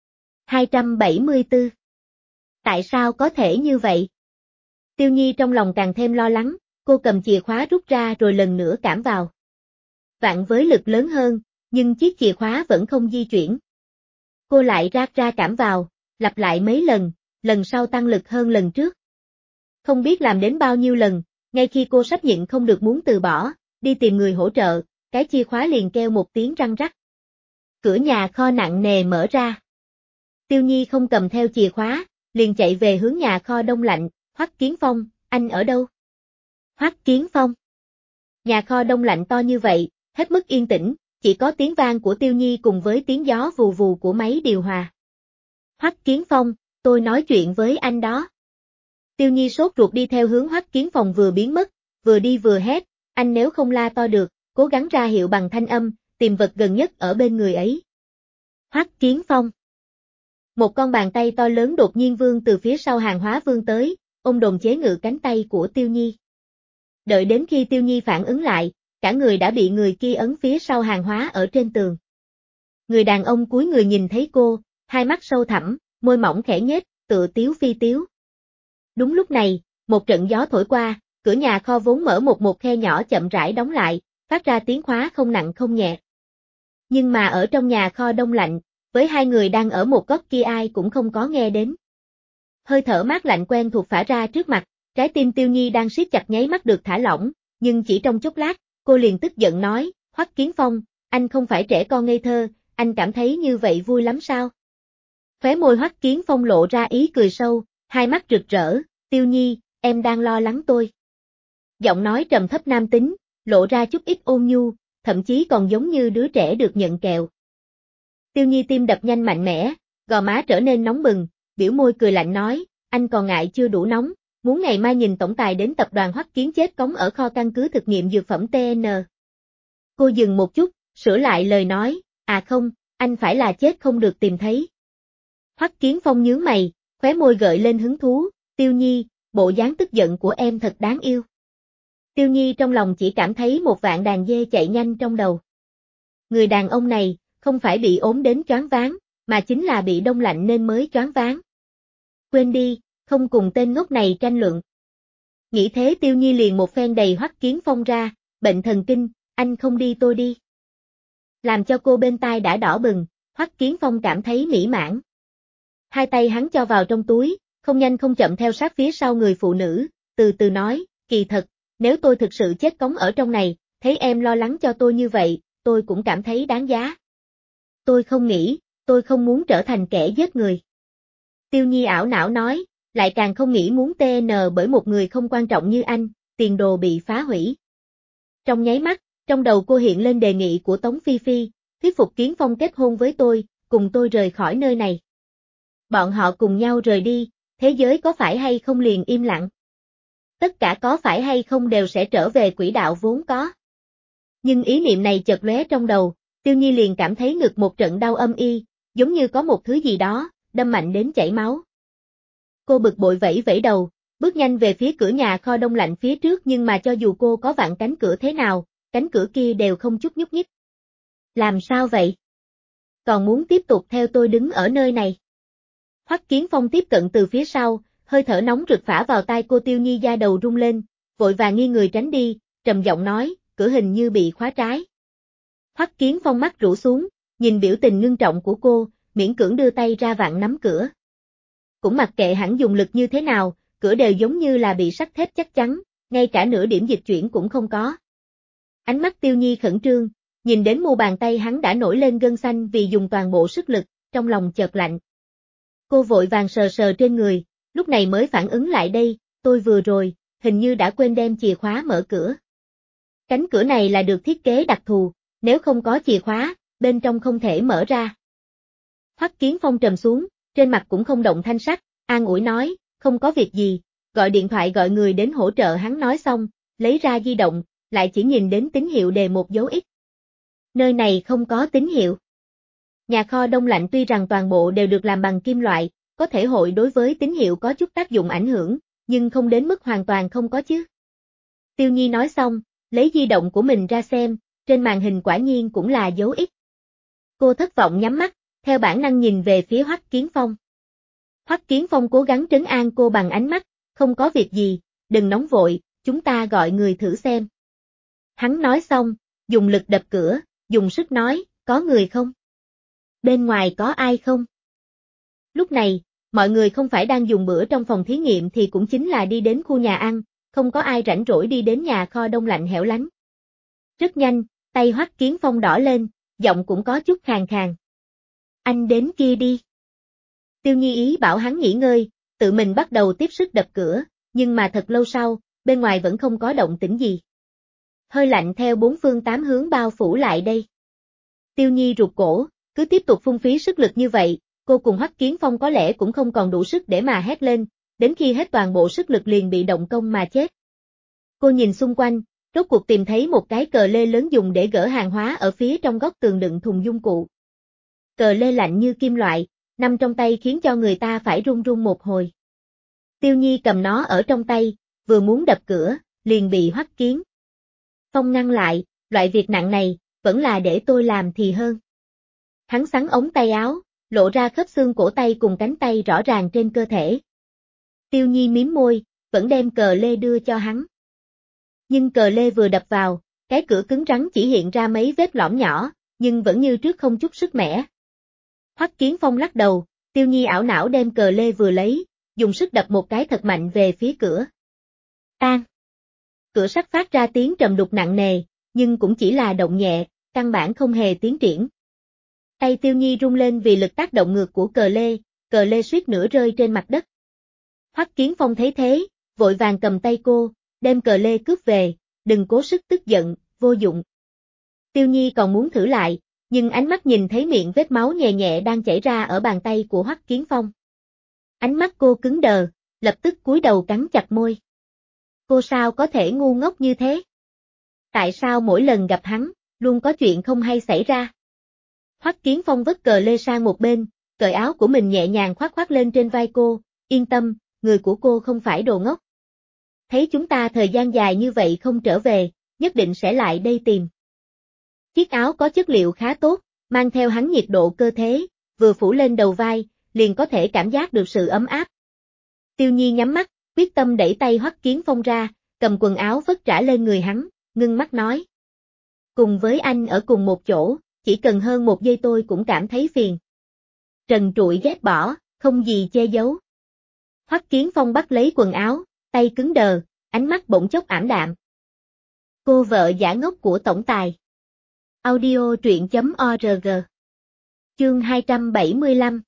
274. Tại sao có thể như vậy? Tiêu Nhi trong lòng càng thêm lo lắng, cô cầm chìa khóa rút ra rồi lần nữa cảm vào. Vạn với lực lớn hơn, nhưng chiếc chìa khóa vẫn không di chuyển. Cô lại rát ra cảm vào, lặp lại mấy lần, lần sau tăng lực hơn lần trước. Không biết làm đến bao nhiêu lần, ngay khi cô sắp nhịn không được muốn từ bỏ, đi tìm người hỗ trợ, cái chìa khóa liền kêu một tiếng răng rắc. Cửa nhà kho nặng nề mở ra. Tiêu Nhi không cầm theo chìa khóa, liền chạy về hướng nhà kho đông lạnh. Hoắc Kiến Phong, anh ở đâu? Hoắc Kiến Phong. Nhà kho đông lạnh to như vậy, hết mức yên tĩnh, chỉ có tiếng vang của Tiêu Nhi cùng với tiếng gió vù vù của máy điều hòa. Hoắc Kiến Phong, tôi nói chuyện với anh đó. Tiêu Nhi sốt ruột đi theo hướng Hoắc Kiến Phong vừa biến mất, vừa đi vừa hét, anh nếu không la to được, cố gắng ra hiệu bằng thanh âm, tìm vật gần nhất ở bên người ấy. Hoắc Kiến Phong. Một con bàn tay to lớn đột nhiên vươn từ phía sau hàng hóa vươn tới, ôm đồn chế ngự cánh tay của Tiêu Nhi. Đợi đến khi Tiêu Nhi phản ứng lại, cả người đã bị người kia ấn phía sau hàng hóa ở trên tường. Người đàn ông cúi người nhìn thấy cô, hai mắt sâu thẳm, môi mỏng khẽ nhếch, tựa tiếu phi tiếu. Đúng lúc này, một trận gió thổi qua, cửa nhà kho vốn mở một khe nhỏ chậm rãi đóng lại, phát ra tiếng khóa không nặng không nhẹ. Nhưng mà ở trong nhà kho đông lạnh, với hai người đang ở một góc kia ai cũng không có nghe đến. Hơi thở mát lạnh quen thuộc phả ra trước mặt, trái tim Tiêu Nhi đang siết chặt nháy mắt được thả lỏng, nhưng chỉ trong chốc lát, cô liền tức giận nói, Hoắc Kiến Phong, anh không phải trẻ con ngây thơ, anh cảm thấy như vậy vui lắm sao? Khóe môi Hoắc Kiến Phong lộ ra ý cười sâu, hai mắt rực rỡ, Tiêu Nhi, em đang lo lắng tôi. Giọng nói trầm thấp nam tính, lộ ra chút ít ôn nhu, thậm chí còn giống như đứa trẻ được nhận kẹo. Tiêu Nhi tim đập nhanh mạnh mẽ, gò má trở nên nóng bừng, biểu môi cười lạnh nói, anh còn ngại chưa đủ nóng, muốn ngày mai nhìn tổng tài đến tập đoàn Hoắc Kiến chết cống ở kho căn cứ thực nghiệm dược phẩm TN. Cô dừng một chút, sửa lại lời nói, à không, anh phải là chết không được tìm thấy. Hoắc Kiến Phong nhướng mày, khóe môi gợi lên hứng thú, Tiêu Nhi, bộ dáng tức giận của em thật đáng yêu. Tiêu Nhi trong lòng chỉ cảm thấy một vạn đàn dê chạy nhanh trong đầu. Người đàn ông này, không phải bị ốm đến choáng váng, mà chính là bị đông lạnh nên mới choáng váng. Quên đi, không cùng tên ngốc này tranh luận. Nghĩ thế Tiêu Nhi liền một phen đầy Hoắc Kiến Phong ra, bệnh thần kinh, anh không đi tôi đi. Làm cho cô bên tai đã đỏ bừng, Hoắc Kiến Phong cảm thấy mỹ mãn. Hai tay hắn cho vào trong túi, không nhanh không chậm theo sát phía sau người phụ nữ, từ từ nói, kỳ thật, nếu tôi thực sự chết cống ở trong này, thấy em lo lắng cho tôi như vậy, tôi cũng cảm thấy đáng giá. Tôi không nghĩ, tôi không muốn trở thành kẻ giết người. Tiêu Nhi ảo não nói, lại càng không nghĩ muốn TN bởi một người không quan trọng như anh, tiền đồ bị phá hủy. Trong nháy mắt, trong đầu cô hiện lên đề nghị của Tống Phi Phi, thuyết phục Kiến Phong kết hôn với tôi, cùng tôi rời khỏi nơi này. Bọn họ cùng nhau rời đi, thế giới có phải hay không liền im lặng. Tất cả có phải hay không đều sẽ trở về quỹ đạo vốn có. Nhưng ý niệm này chợt lóe trong đầu, Tiêu Nhi liền cảm thấy ngực một trận đau âm y, giống như có một thứ gì đó, đâm mạnh đến chảy máu. Cô bực bội vẫy vẫy đầu, bước nhanh về phía cửa nhà kho đông lạnh phía trước nhưng mà cho dù cô có vặn cánh cửa thế nào, cánh cửa kia đều không chút nhúc nhích. Làm sao vậy? Còn muốn tiếp tục theo tôi đứng ở nơi này? Hoắc Kiến Phong tiếp cận từ phía sau, hơi thở nóng rực phả vào tai cô. Tiêu Nhi da đầu rung lên, vội vàng nghiêng người tránh đi, trầm giọng nói, cửa hình như bị khóa trái. Hoắc Kiến Phong mắt rũ xuống, nhìn biểu tình ngưng trọng của cô, miễn cưỡng đưa tay ra vặn nắm cửa. Cũng mặc kệ hẳn dùng lực như thế nào, cửa đều giống như là bị sắt thép chắc chắn, ngay cả nửa điểm dịch chuyển cũng không có. Ánh mắt Tiêu Nhi khẩn trương, nhìn đến mu bàn tay hắn đã nổi lên gân xanh vì dùng toàn bộ sức lực, trong lòng chợt lạnh. Cô vội vàng sờ sờ trên người, lúc này mới phản ứng lại đây, tôi vừa rồi, hình như đã quên đem chìa khóa mở cửa. Cánh cửa này là được thiết kế đặc thù, nếu không có chìa khóa, bên trong không thể mở ra. Hoắc Kiến Phong trầm xuống, trên mặt cũng không động thanh sắc, an ủi nói, không có việc gì, gọi điện thoại gọi người đến hỗ trợ. Hắn nói xong, lấy ra di động, lại chỉ nhìn đến tín hiệu đề một dấu X. Nơi này không có tín hiệu. Nhà kho đông lạnh tuy rằng toàn bộ đều được làm bằng kim loại, có thể hội đối với tín hiệu có chút tác dụng ảnh hưởng, nhưng không đến mức hoàn toàn không có chứ. Tiêu Nhi nói xong, lấy di động của mình ra xem, trên màn hình quả nhiên cũng là dấu X. Cô thất vọng nhắm mắt, theo bản năng nhìn về phía Hoắc Kiến Phong. Hoắc Kiến Phong cố gắng trấn an cô bằng ánh mắt, không có việc gì, đừng nóng vội, chúng ta gọi người thử xem. Hắn nói xong, dùng lực đập cửa, dùng sức nói, có người không? Bên ngoài có ai không? Lúc này, mọi người không phải đang dùng bữa trong phòng thí nghiệm thì cũng chính là đi đến khu nhà ăn, không có ai rảnh rỗi đi đến nhà kho đông lạnh hẻo lánh. Rất nhanh, tay Hoắc Kiến Phong đỏ lên, giọng cũng có chút khàn khàn. Anh đến kia đi. Tiêu Nhi ý bảo hắn nghỉ ngơi, tự mình bắt đầu tiếp sức đập cửa, nhưng mà thật lâu sau, bên ngoài vẫn không có động tĩnh gì. Hơi lạnh theo bốn phương tám hướng bao phủ lại đây. Tiêu Nhi rụt cổ, cứ tiếp tục phung phí sức lực như vậy, cô cùng Hoắc Kiến Phong có lẽ cũng không còn đủ sức để mà hét lên, đến khi hết toàn bộ sức lực liền bị động công mà chết. Cô nhìn xung quanh, rốt cuộc tìm thấy một cái cờ lê lớn dùng để gỡ hàng hóa ở phía trong góc tường đựng thùng dung cụ. Cờ lê lạnh như kim loại, nằm trong tay khiến cho người ta phải run run một hồi. Tiêu Nhi cầm nó ở trong tay, vừa muốn đập cửa, liền bị Hoắc Kiến Phong ngăn lại, loại việc nặng này, vẫn là để tôi làm thì hơn. Hắn xắn ống tay áo, lộ ra khớp xương cổ tay cùng cánh tay rõ ràng trên cơ thể. Tiêu Nhi mím môi, vẫn đem cờ lê đưa cho hắn. Nhưng cờ lê vừa đập vào, cái cửa cứng rắn chỉ hiện ra mấy vết lõm nhỏ, nhưng vẫn như trước không chút sức mẻ. Hoắc Kiến Phong lắc đầu, Tiêu Nhi ảo não đem cờ lê vừa lấy, dùng sức đập một cái thật mạnh về phía cửa. Tan! Cửa sắt phát ra tiếng trầm đục nặng nề, nhưng cũng chỉ là động nhẹ, căn bản không hề tiến triển. Tay Tiêu Nhi rung lên vì lực tác động ngược của cờ lê suýt nữa rơi trên mặt đất. Hoắc Kiến Phong thấy thế, vội vàng cầm tay cô, đem cờ lê cướp về, đừng cố sức tức giận, vô dụng. Tiêu Nhi còn muốn thử lại, nhưng ánh mắt nhìn thấy miệng vết máu nhẹ nhẹ đang chảy ra ở bàn tay của Hoắc Kiến Phong. Ánh mắt cô cứng đờ, lập tức cúi đầu cắn chặt môi. Cô sao có thể ngu ngốc như thế? Tại sao mỗi lần gặp hắn, luôn có chuyện không hay xảy ra? Hoắc Kiến Phong vứt cờ lê sang một bên, cởi áo của mình nhẹ nhàng khoác khoác lên trên vai cô, yên tâm, người của cô không phải đồ ngốc. Thấy chúng ta thời gian dài như vậy không trở về, nhất định sẽ lại đây tìm. Chiếc áo có chất liệu khá tốt, mang theo hắn nhiệt độ cơ thể, vừa phủ lên đầu vai, liền có thể cảm giác được sự ấm áp. Tiêu Nhi nhắm mắt, quyết tâm đẩy tay Hoắc Kiến Phong ra, cầm quần áo vất trả lên người hắn, ngưng mắt nói. Cùng với anh ở cùng một chỗ, chỉ cần hơn một giây tôi cũng cảm thấy phiền. Trần trụi ghét bỏ, không gì che giấu. Hoắc Kiến Phong bắt lấy quần áo, tay cứng đờ, ánh mắt bỗng chốc ảm đạm. Cô vợ giả ngốc của tổng tài. Audio truyện.org. Chương 275.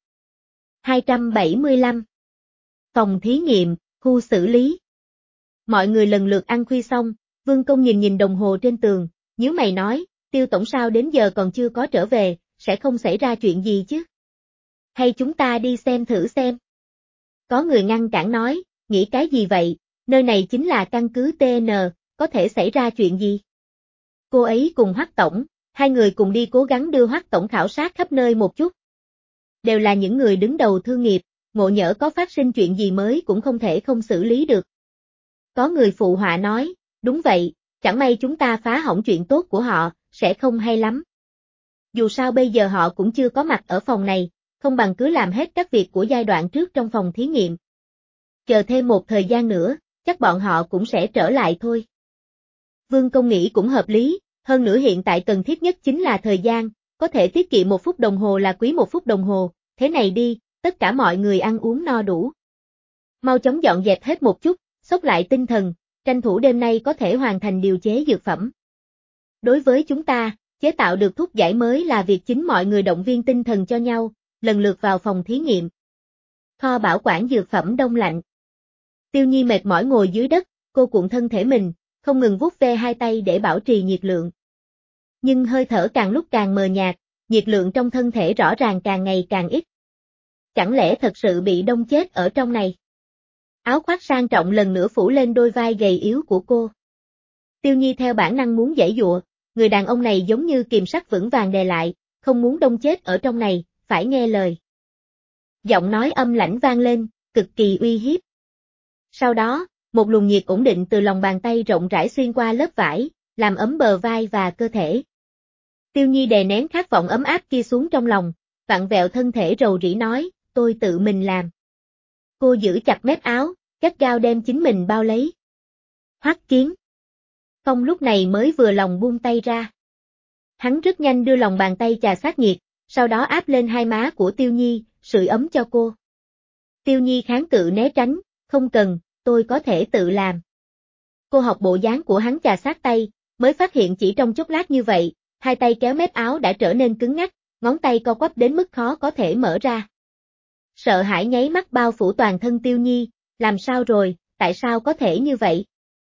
275. Phòng thí nghiệm, khu xử lý. Mọi người lần lượt ăn khuya xong, Vương Công nhìn đồng hồ trên tường, nhíu mày nói, Tiêu tổng sao đến giờ còn chưa có trở về, sẽ không xảy ra chuyện gì chứ? Hay chúng ta đi xem thử xem? Có người ngăn cản nói, nghĩ cái gì vậy, nơi này chính là căn cứ TN, có thể xảy ra chuyện gì? Cô ấy cùng Hoắc tổng, hai người cùng đi cố gắng đưa Hoắc tổng khảo sát khắp nơi một chút. Đều là những người đứng đầu thương nghiệp, ngộ nhỡ có phát sinh chuyện gì mới cũng không thể không xử lý được. Có người phụ họa nói, đúng vậy, chẳng may chúng ta phá hỏng chuyện tốt của họ, sẽ không hay lắm. Dù sao bây giờ họ cũng chưa có mặt ở phòng này, không bằng cứ làm hết các việc của giai đoạn trước trong phòng thí nghiệm. Chờ thêm một thời gian nữa, chắc bọn họ cũng sẽ trở lại thôi. Vương Công nghĩ cũng hợp lý, hơn nữa hiện tại cần thiết nhất chính là thời gian, có thể tiết kiệm 1 phút đồng hồ là quý 1 phút đồng hồ, thế này đi, tất cả mọi người ăn uống no đủ. Mau chóng dọn dẹp hết một chút, xốc lại tinh thần, tranh thủ đêm nay có thể hoàn thành điều chế dược phẩm. Đối với chúng ta, chế tạo được thuốc giải mới là việc chính, mọi người động viên tinh thần cho nhau, lần lượt vào phòng thí nghiệm. Kho bảo quản dược phẩm đông lạnh. Tiêu Nhi mệt mỏi ngồi dưới đất, cô cuộn thân thể mình, không ngừng vuốt ve hai tay để bảo trì nhiệt lượng. Nhưng hơi thở càng lúc càng mờ nhạt, nhiệt lượng trong thân thể rõ ràng càng ngày càng ít. Chẳng lẽ thật sự bị đông chết ở trong này? Áo khoác sang trọng lần nữa phủ lên đôi vai gầy yếu của cô. Tiêu Nhi theo bản năng muốn giãy giụa, người đàn ông này giống như kìm sắt vững vàng đè lại, không muốn đông chết ở trong này, phải nghe lời. Giọng nói âm lãnh vang lên, cực kỳ uy hiếp. Sau đó, một luồng nhiệt ổn định từ lòng bàn tay rộng rãi xuyên qua lớp vải, làm ấm bờ vai và cơ thể. Tiêu Nhi đè nén khát vọng ấm áp kia xuống trong lòng, vặn vẹo thân thể rầu rĩ nói, tôi tự mình làm. Cô giữ chặt mép áo, gắt gao đem chính mình bao lấy. Hoắc Kiến Phong lúc này mới vừa lòng buông tay ra. Hắn rất nhanh đưa lòng bàn tay chà sát nhiệt, sau đó áp lên hai má của Tiêu Nhi, sưởi ấm cho cô. Tiêu Nhi kháng cự né tránh, không cần, tôi có thể tự làm. Cô học bộ dáng của hắn chà sát tay, mới phát hiện chỉ trong chốc lát như vậy, hai tay kéo mép áo đã trở nên cứng ngắc, ngón tay co quắp đến mức khó có thể mở ra. Sợ hãi nháy mắt bao phủ toàn thân Tiêu Nhi, làm sao rồi, tại sao có thể như vậy?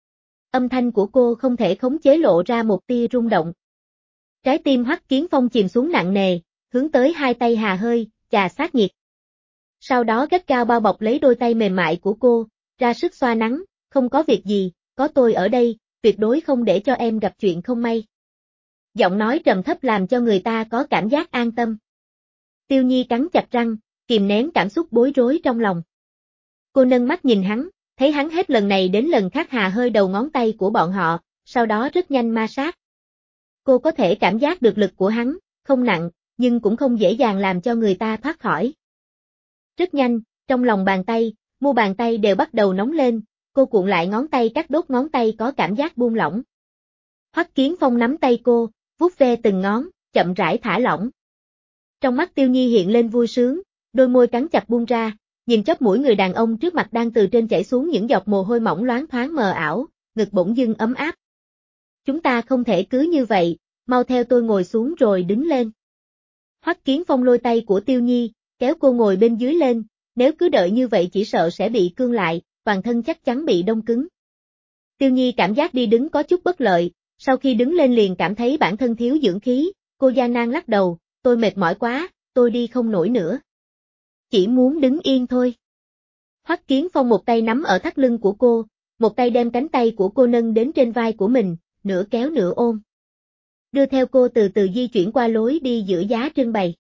Âm thanh của cô không thể khống chế lộ ra một tia rung động. Trái tim Hoắc Kiến Phong chìm xuống nặng nề, hướng tới hai tay hà hơi, chà sát nhiệt. Sau đó gắt gao bao bọc lấy đôi tay mềm mại của cô, ra sức xoa nắng, không có việc gì, có tôi ở đây, tuyệt đối không để cho em gặp chuyện không may. Giọng nói trầm thấp làm cho người ta có cảm giác an tâm. Tiêu Nhi cắn chặt răng, kìm nén cảm xúc bối rối trong lòng. Cô nâng mắt nhìn hắn, thấy hắn hết lần này đến lần khác hà hơi đầu ngón tay của bọn họ, sau đó rất nhanh ma sát. Cô có thể cảm giác được lực của hắn, không nặng, nhưng cũng không dễ dàng làm cho người ta thoát khỏi. Rất nhanh, trong lòng bàn tay, mu bàn tay đều bắt đầu nóng lên, cô cuộn lại ngón tay cắt đốt ngón tay có cảm giác buông lỏng. Hoắc Kiến Phong nắm tay cô, vuốt ve từng ngón, chậm rãi thả lỏng. Trong mắt Tiêu Nhi hiện lên vui sướng, đôi môi cắn chặt buông ra, nhìn chóp mũi người đàn ông trước mặt đang từ trên chảy xuống những giọt mồ hôi mỏng loáng thoáng mờ ảo, ngực bỗng dưng ấm áp. Chúng ta không thể cứ như vậy, mau theo tôi ngồi xuống rồi đứng lên. Hoắc Kiến Phong lôi tay của Tiêu Nhi, kéo cô ngồi bên dưới lên, nếu cứ đợi như vậy chỉ sợ sẽ bị cương lại, toàn thân chắc chắn bị đông cứng. Tiêu Nhi cảm giác đi đứng có chút bất lợi, sau khi đứng lên liền cảm thấy bản thân thiếu dưỡng khí, cô gian nan lắc đầu, tôi mệt mỏi quá, tôi đi không nổi nữa. Chỉ muốn đứng yên thôi. Hoắc Kiến Phong một tay nắm ở thắt lưng của cô, một tay đem cánh tay của cô nâng đến trên vai của mình, nửa kéo nửa ôm. Đưa theo cô từ từ di chuyển qua lối đi giữa giá trưng bày.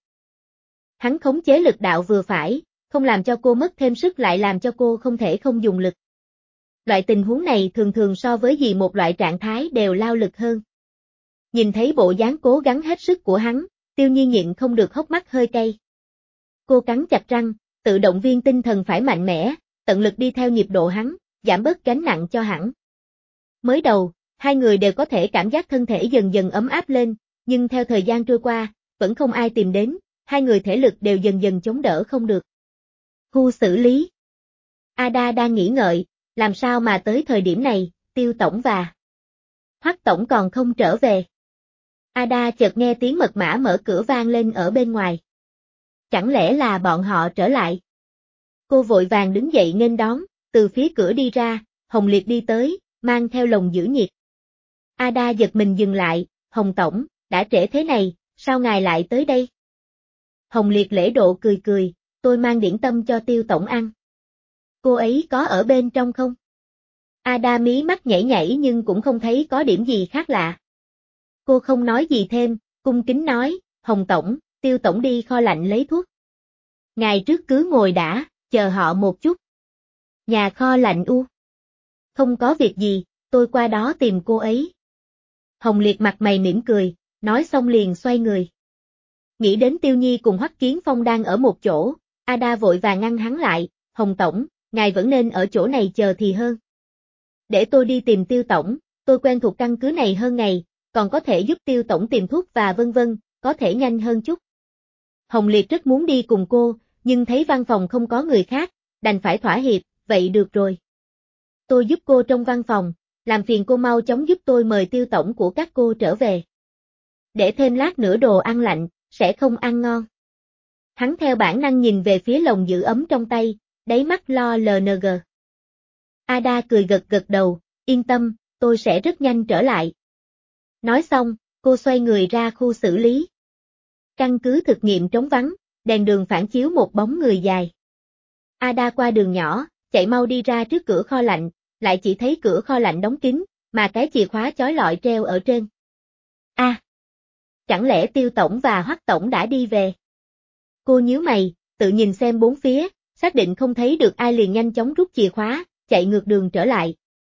Hắn khống chế lực đạo vừa phải, không làm cho cô mất thêm sức lại làm cho cô không thể không dùng lực. Loại tình huống này thường thường so với gì một loại trạng thái đều lao lực hơn. Nhìn thấy bộ dáng cố gắng hết sức của hắn, Tiêu Nhi nhịn không được hốc mắt hơi cay. Cô cắn chặt răng, tự động viên tinh thần phải mạnh mẽ, tận lực đi theo nhịp độ hắn, giảm bớt gánh nặng cho hắn. Mới đầu, hai người đều có thể cảm giác thân thể dần dần ấm áp lên, nhưng theo thời gian trôi qua, vẫn không ai tìm đến, hai người thể lực đều dần dần chống đỡ không được. Khu xử lý. Ada đang nghĩ ngợi, làm sao mà tới thời điểm này, Tiêu tổng và Hoắc tổng còn không trở về. Ada chợt nghe tiếng mật mã mở cửa vang lên ở bên ngoài. Chẳng lẽ là bọn họ trở lại? Cô vội vàng đứng dậy nghênh đón, từ phía cửa đi ra, Hồng Liệt đi tới, mang theo lồng giữ nhiệt. Ada giật mình dừng lại, Hồng tổng, đã trễ thế này, sao ngài lại tới đây? Hồng Liệt lễ độ cười cười, tôi mang điểm tâm cho Tiêu tổng ăn. Cô ấy có ở bên trong không? Ada mí mắt nhảy nhảy nhưng cũng không thấy có điểm gì khác lạ. Cô không nói gì thêm, cung kính nói, Hồng tổng, Tiêu tổng đi kho lạnh lấy thuốc. Ngài trước cứ ngồi đã, chờ họ một chút. Nhà kho lạnh u. Không có việc gì, tôi qua đó tìm cô ấy. Hồng Liệt mặt mày mỉm cười, nói xong liền xoay người. Nghĩ đến Tiêu Nhi cùng Hoắc Kiến Phong đang ở một chỗ, Ada vội vàng ngăn hắn lại, Hồng tổng, ngài vẫn nên ở chỗ này chờ thì hơn. Để tôi đi tìm Tiêu tổng, tôi quen thuộc căn cứ này hơn ngày, còn có thể giúp Tiêu tổng tìm thuốc và vân vân, có thể nhanh hơn chút. Hồng Liệt rất muốn đi cùng cô, nhưng thấy văn phòng không có người khác, đành phải thỏa hiệp, vậy được rồi. Tôi giúp cô trong văn phòng, làm phiền cô mau chóng giúp tôi mời Tiêu tổng của các cô trở về. Để thêm lát nữa đồ ăn lạnh, sẽ không ăn ngon. Hắn theo bản năng nhìn về phía lồng giữ ấm trong tay, đáy mắt lo LNG. Ada cười gật gật đầu, yên tâm, tôi sẽ rất nhanh trở lại. Nói xong, cô xoay người ra khu xử lý. Căn cứ thực nghiệm trống vắng, đèn đường phản chiếu một bóng người dài. Ada qua đường nhỏ, chạy mau đi ra trước cửa kho lạnh, lại chỉ thấy cửa kho lạnh đóng kín, mà cái chìa khóa chói lọi treo ở trên. Chẳng lẽ Tiêu tổng và Hoắc tổng đã đi về? Cô nhíu mày, tự nhìn xem bốn phía, xác định không thấy được ai liền nhanh chóng rút chìa khóa, chạy ngược đường trở lại.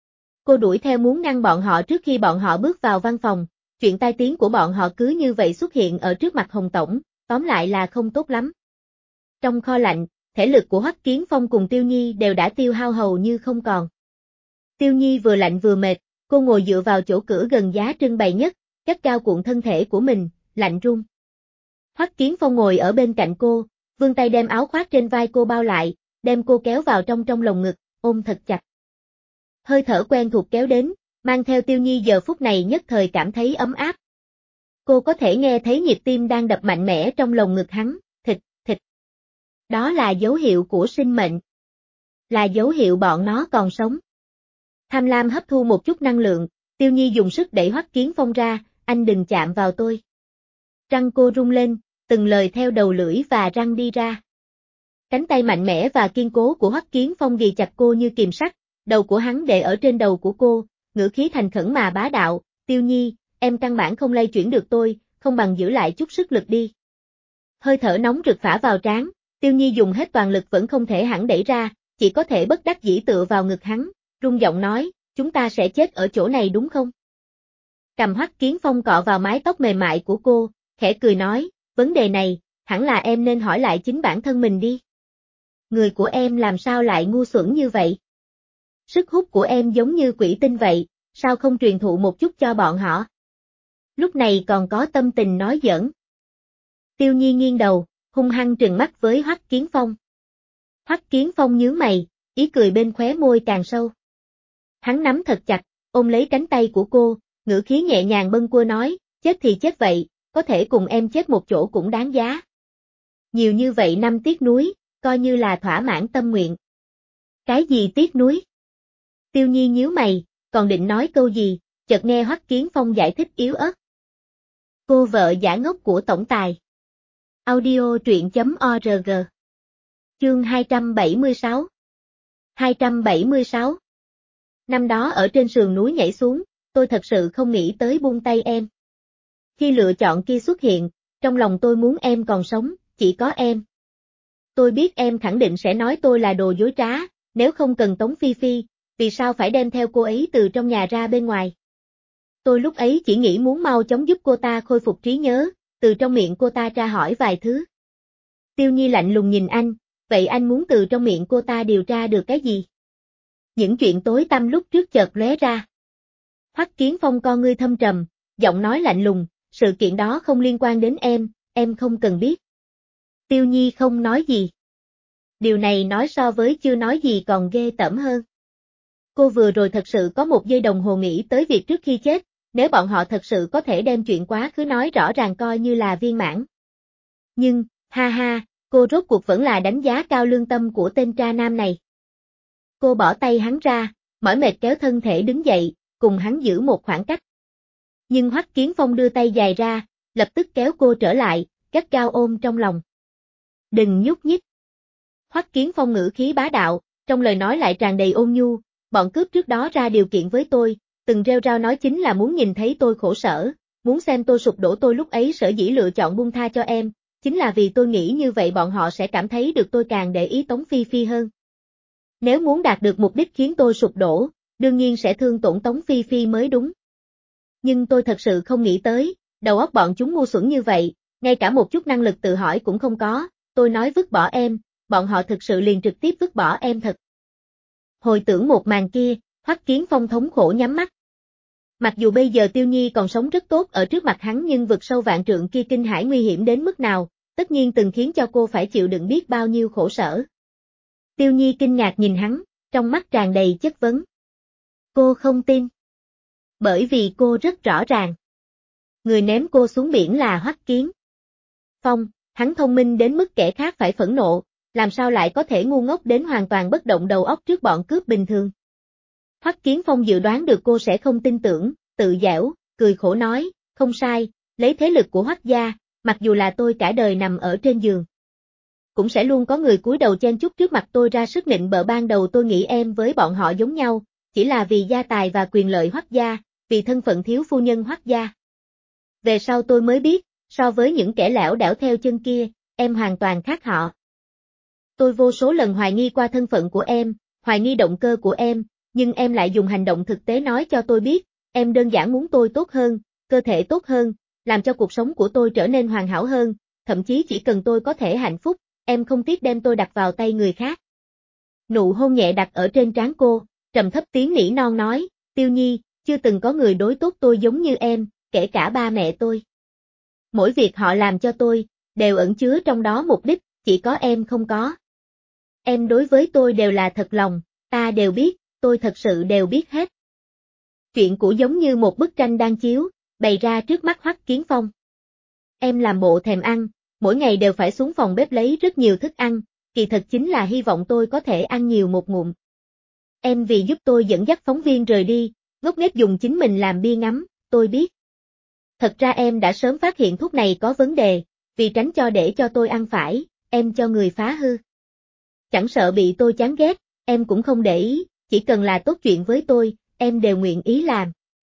Cô đuổi theo muốn ngăn bọn họ trước khi bọn họ bước vào văn phòng, chuyện tai tiếng của bọn họ cứ như vậy xuất hiện ở trước mặt Hồng Tổng, tóm lại là không tốt lắm. Trong kho lạnh, thể lực của Hoắc Kiến Phong cùng Tiêu Nhi đều đã tiêu hao hầu như không còn. Tiêu Nhi vừa lạnh vừa mệt, cô ngồi dựa vào chỗ cửa gần giá trưng bày nhất, gắt gao cuộn thân thể của mình, lạnh run. Hoắc Kiến Phong ngồi ở bên cạnh cô, vươn tay đem áo khoác trên vai cô bao lại, đem cô kéo vào trong lồng ngực, ôm thật chặt. Hơi thở quen thuộc kéo đến, mang theo Tiêu Nhi giờ phút này nhất thời cảm thấy ấm áp. Cô có thể nghe thấy nhịp tim đang đập mạnh mẽ trong lồng ngực hắn, thịch, thịch. Đó là dấu hiệu của sinh mệnh. Là dấu hiệu bọn nó còn sống. Tham lam hấp thu một chút năng lượng, Tiêu Nhi dùng sức đẩy Hoắc Kiến Phong ra, anh đừng chạm vào tôi. Răng cô rung lên, từng lời theo đầu lưỡi và răng đi ra. Cánh tay mạnh mẽ và kiên cố của Hoắc Kiến Phong ghì chặt cô như kìm sắt, đầu của hắn để ở trên đầu của cô, ngữ khí thành khẩn mà bá đạo, Tiêu Nhi, em căn bản không lay chuyển được tôi, không bằng giữ lại chút sức lực đi. Hơi thở nóng rực phả vào trán, Tiêu Nhi dùng hết toàn lực vẫn không thể hẳn đẩy ra, chỉ có thể bất đắc dĩ tựa vào ngực hắn, run giọng nói, chúng ta sẽ chết ở chỗ này đúng không? Cầm Hoắc Kiến Phong cọ vào mái tóc mềm mại của cô, khẽ cười nói, vấn đề này, hẳn là em nên hỏi lại chính bản thân mình đi. Người của em làm sao lại ngu xuẩn như vậy? Sức hút của em giống như quỷ tinh vậy, sao không truyền thụ một chút cho bọn họ? Lúc này còn có tâm tình nói giỡn. Tiêu Nhi nghiêng đầu, hung hăng trừng mắt với Hoắc Kiến Phong. Hoắc Kiến Phong nhướng mày, ý cười bên khóe môi càng sâu. Hắn nắm thật chặt, ôm lấy cánh tay của cô, ngữ khí nhẹ nhàng bâng quơ nói, chết thì chết vậy, có thể cùng em chết một chỗ cũng đáng giá. Nhiều như vậy năm tiếc nuối, coi như là thỏa mãn tâm nguyện. Cái gì tiếc nuối? Tiêu Nhi nhíu mày, còn định nói câu gì, chợt nghe Hoắc Kiến Phong giải thích yếu ớt. Cô vợ giả ngốc của tổng tài. Audio truyện.org. Chương 276. 276. Năm đó ở trên sườn núi nhảy xuống, tôi thật sự không nghĩ tới buông tay em. Khi lựa chọn kia xuất hiện, trong lòng tôi muốn em còn sống, chỉ có em. Tôi biết em khẳng định sẽ nói tôi là đồ dối trá, nếu không cần Tống Phi Phi, vì sao phải đem theo cô ấy từ trong nhà ra bên ngoài. Tôi lúc ấy chỉ nghĩ muốn mau chóng giúp cô ta khôi phục trí nhớ, từ trong miệng cô ta tra hỏi vài thứ. Tiêu Nhi lạnh lùng nhìn anh, vậy anh muốn từ trong miệng cô ta điều tra được cái gì? Những chuyện tối tăm lúc trước chợt lóe ra. Hoắc Kiến Phong con ngươi thâm trầm, giọng nói lạnh lùng, sự kiện đó không liên quan đến em không cần biết. Tiêu Nhi không nói gì. Điều này nói so với chưa nói gì còn ghê tởm hơn. Cô vừa rồi thật sự có một giây đồng hồ nghĩ tới việc trước khi chết, nếu bọn họ thật sự có thể đem chuyện quá khứ nói rõ ràng coi như là viên mãn. Nhưng, ha ha, cô rốt cuộc vẫn là đánh giá cao lương tâm của tên tra nam này. Cô bỏ tay hắn ra, mỏi mệt kéo thân thể đứng dậy, cùng hắn giữ một khoảng cách. Nhưng Hoắc Kiến Phong đưa tay dài ra, lập tức kéo cô trở lại, gắt gao ôm trong lòng. Đừng nhúc nhích. Hoắc Kiến Phong ngữ khí bá đạo, trong lời nói lại tràn đầy ôn nhu, bọn cướp trước đó ra điều kiện với tôi, từng rêu rao nói chính là muốn nhìn thấy tôi khổ sở, muốn xem tôi sụp đổ tôi lúc ấy sở dĩ lựa chọn buông tha cho em, chính là vì tôi nghĩ như vậy bọn họ sẽ cảm thấy được tôi càng để ý Tống Phi Phi hơn. Nếu muốn đạt được mục đích khiến tôi sụp đổ, đương nhiên sẽ thương tổn Tống Phi Phi mới đúng. Nhưng tôi thật sự không nghĩ tới, đầu óc bọn chúng ngu xuẩn như vậy, ngay cả một chút năng lực tự hỏi cũng không có, tôi nói vứt bỏ em, bọn họ thực sự liền trực tiếp vứt bỏ em thật. Hồi tưởng một màn kia, Hoắc Kiến Phong thống khổ nhắm mắt. Mặc dù bây giờ Tiêu Nhi còn sống rất tốt ở trước mặt hắn nhưng vực sâu vạn trượng kia kinh hãi nguy hiểm đến mức nào, tất nhiên từng khiến cho cô phải chịu đựng biết bao nhiêu khổ sở. Tiêu Nhi kinh ngạc nhìn hắn, trong mắt tràn đầy chất vấn. Cô không tin. Bởi vì cô rất rõ ràng. Người ném cô xuống biển là Hoắc Kiến Phong, hắn thông minh đến mức kẻ khác phải phẫn nộ, làm sao lại có thể ngu ngốc đến hoàn toàn bất động đầu óc trước bọn cướp bình thường. Hoắc Kiến Phong dự đoán được cô sẽ không tin tưởng, tự giễu, cười khổ nói, không sai, lấy thế lực của Hoắc gia, mặc dù là tôi cả đời nằm ở trên giường. Cũng sẽ luôn có người cúi đầu chen chúc trước mặt tôi ra sức nịnh bợ ban đầu tôi nghĩ em với bọn họ giống nhau, chỉ là vì gia tài và quyền lợi Hoắc gia, vì thân phận thiếu phu nhân Hoắc gia. Về sau tôi mới biết, so với những kẻ lẻo đẻo theo chân kia, em hoàn toàn khác họ. Tôi vô số lần hoài nghi qua thân phận của em, hoài nghi động cơ của em, nhưng em lại dùng hành động thực tế nói cho tôi biết, em đơn giản muốn tôi tốt hơn, cơ thể tốt hơn, làm cho cuộc sống của tôi trở nên hoàn hảo hơn, thậm chí chỉ cần tôi có thể hạnh phúc, em không tiếc đem tôi đặt vào tay người khác. Nụ hôn nhẹ đặt ở trên trán cô, trầm thấp tiếng nỉ non nói, Tiêu Nhi, chưa từng có người đối tốt tôi giống như em, kể cả ba mẹ tôi. Mỗi việc họ làm cho tôi, đều ẩn chứa trong đó mục đích, chỉ có em không có. Em đối với tôi đều là thật lòng, ta đều biết, tôi thật sự đều biết hết. Chuyện cũ giống như một bức tranh đang chiếu, bày ra trước mắt Hoắc Kiến Phong. Em làm bộ thèm ăn, mỗi ngày đều phải xuống phòng bếp lấy rất nhiều thức ăn, kỳ thật chính là hy vọng tôi có thể ăn nhiều một ngụm. Em vì giúp tôi dẫn dắt phóng viên rời đi, ngốc nghếch dùng chính mình làm bia ngắm, tôi biết. Thật ra em đã sớm phát hiện thuốc này có vấn đề, vì tránh để cho tôi ăn phải, em cho người phá hư. Chẳng sợ bị tôi chán ghét, em cũng không để ý, chỉ cần là tốt chuyện với tôi, em đều nguyện ý làm.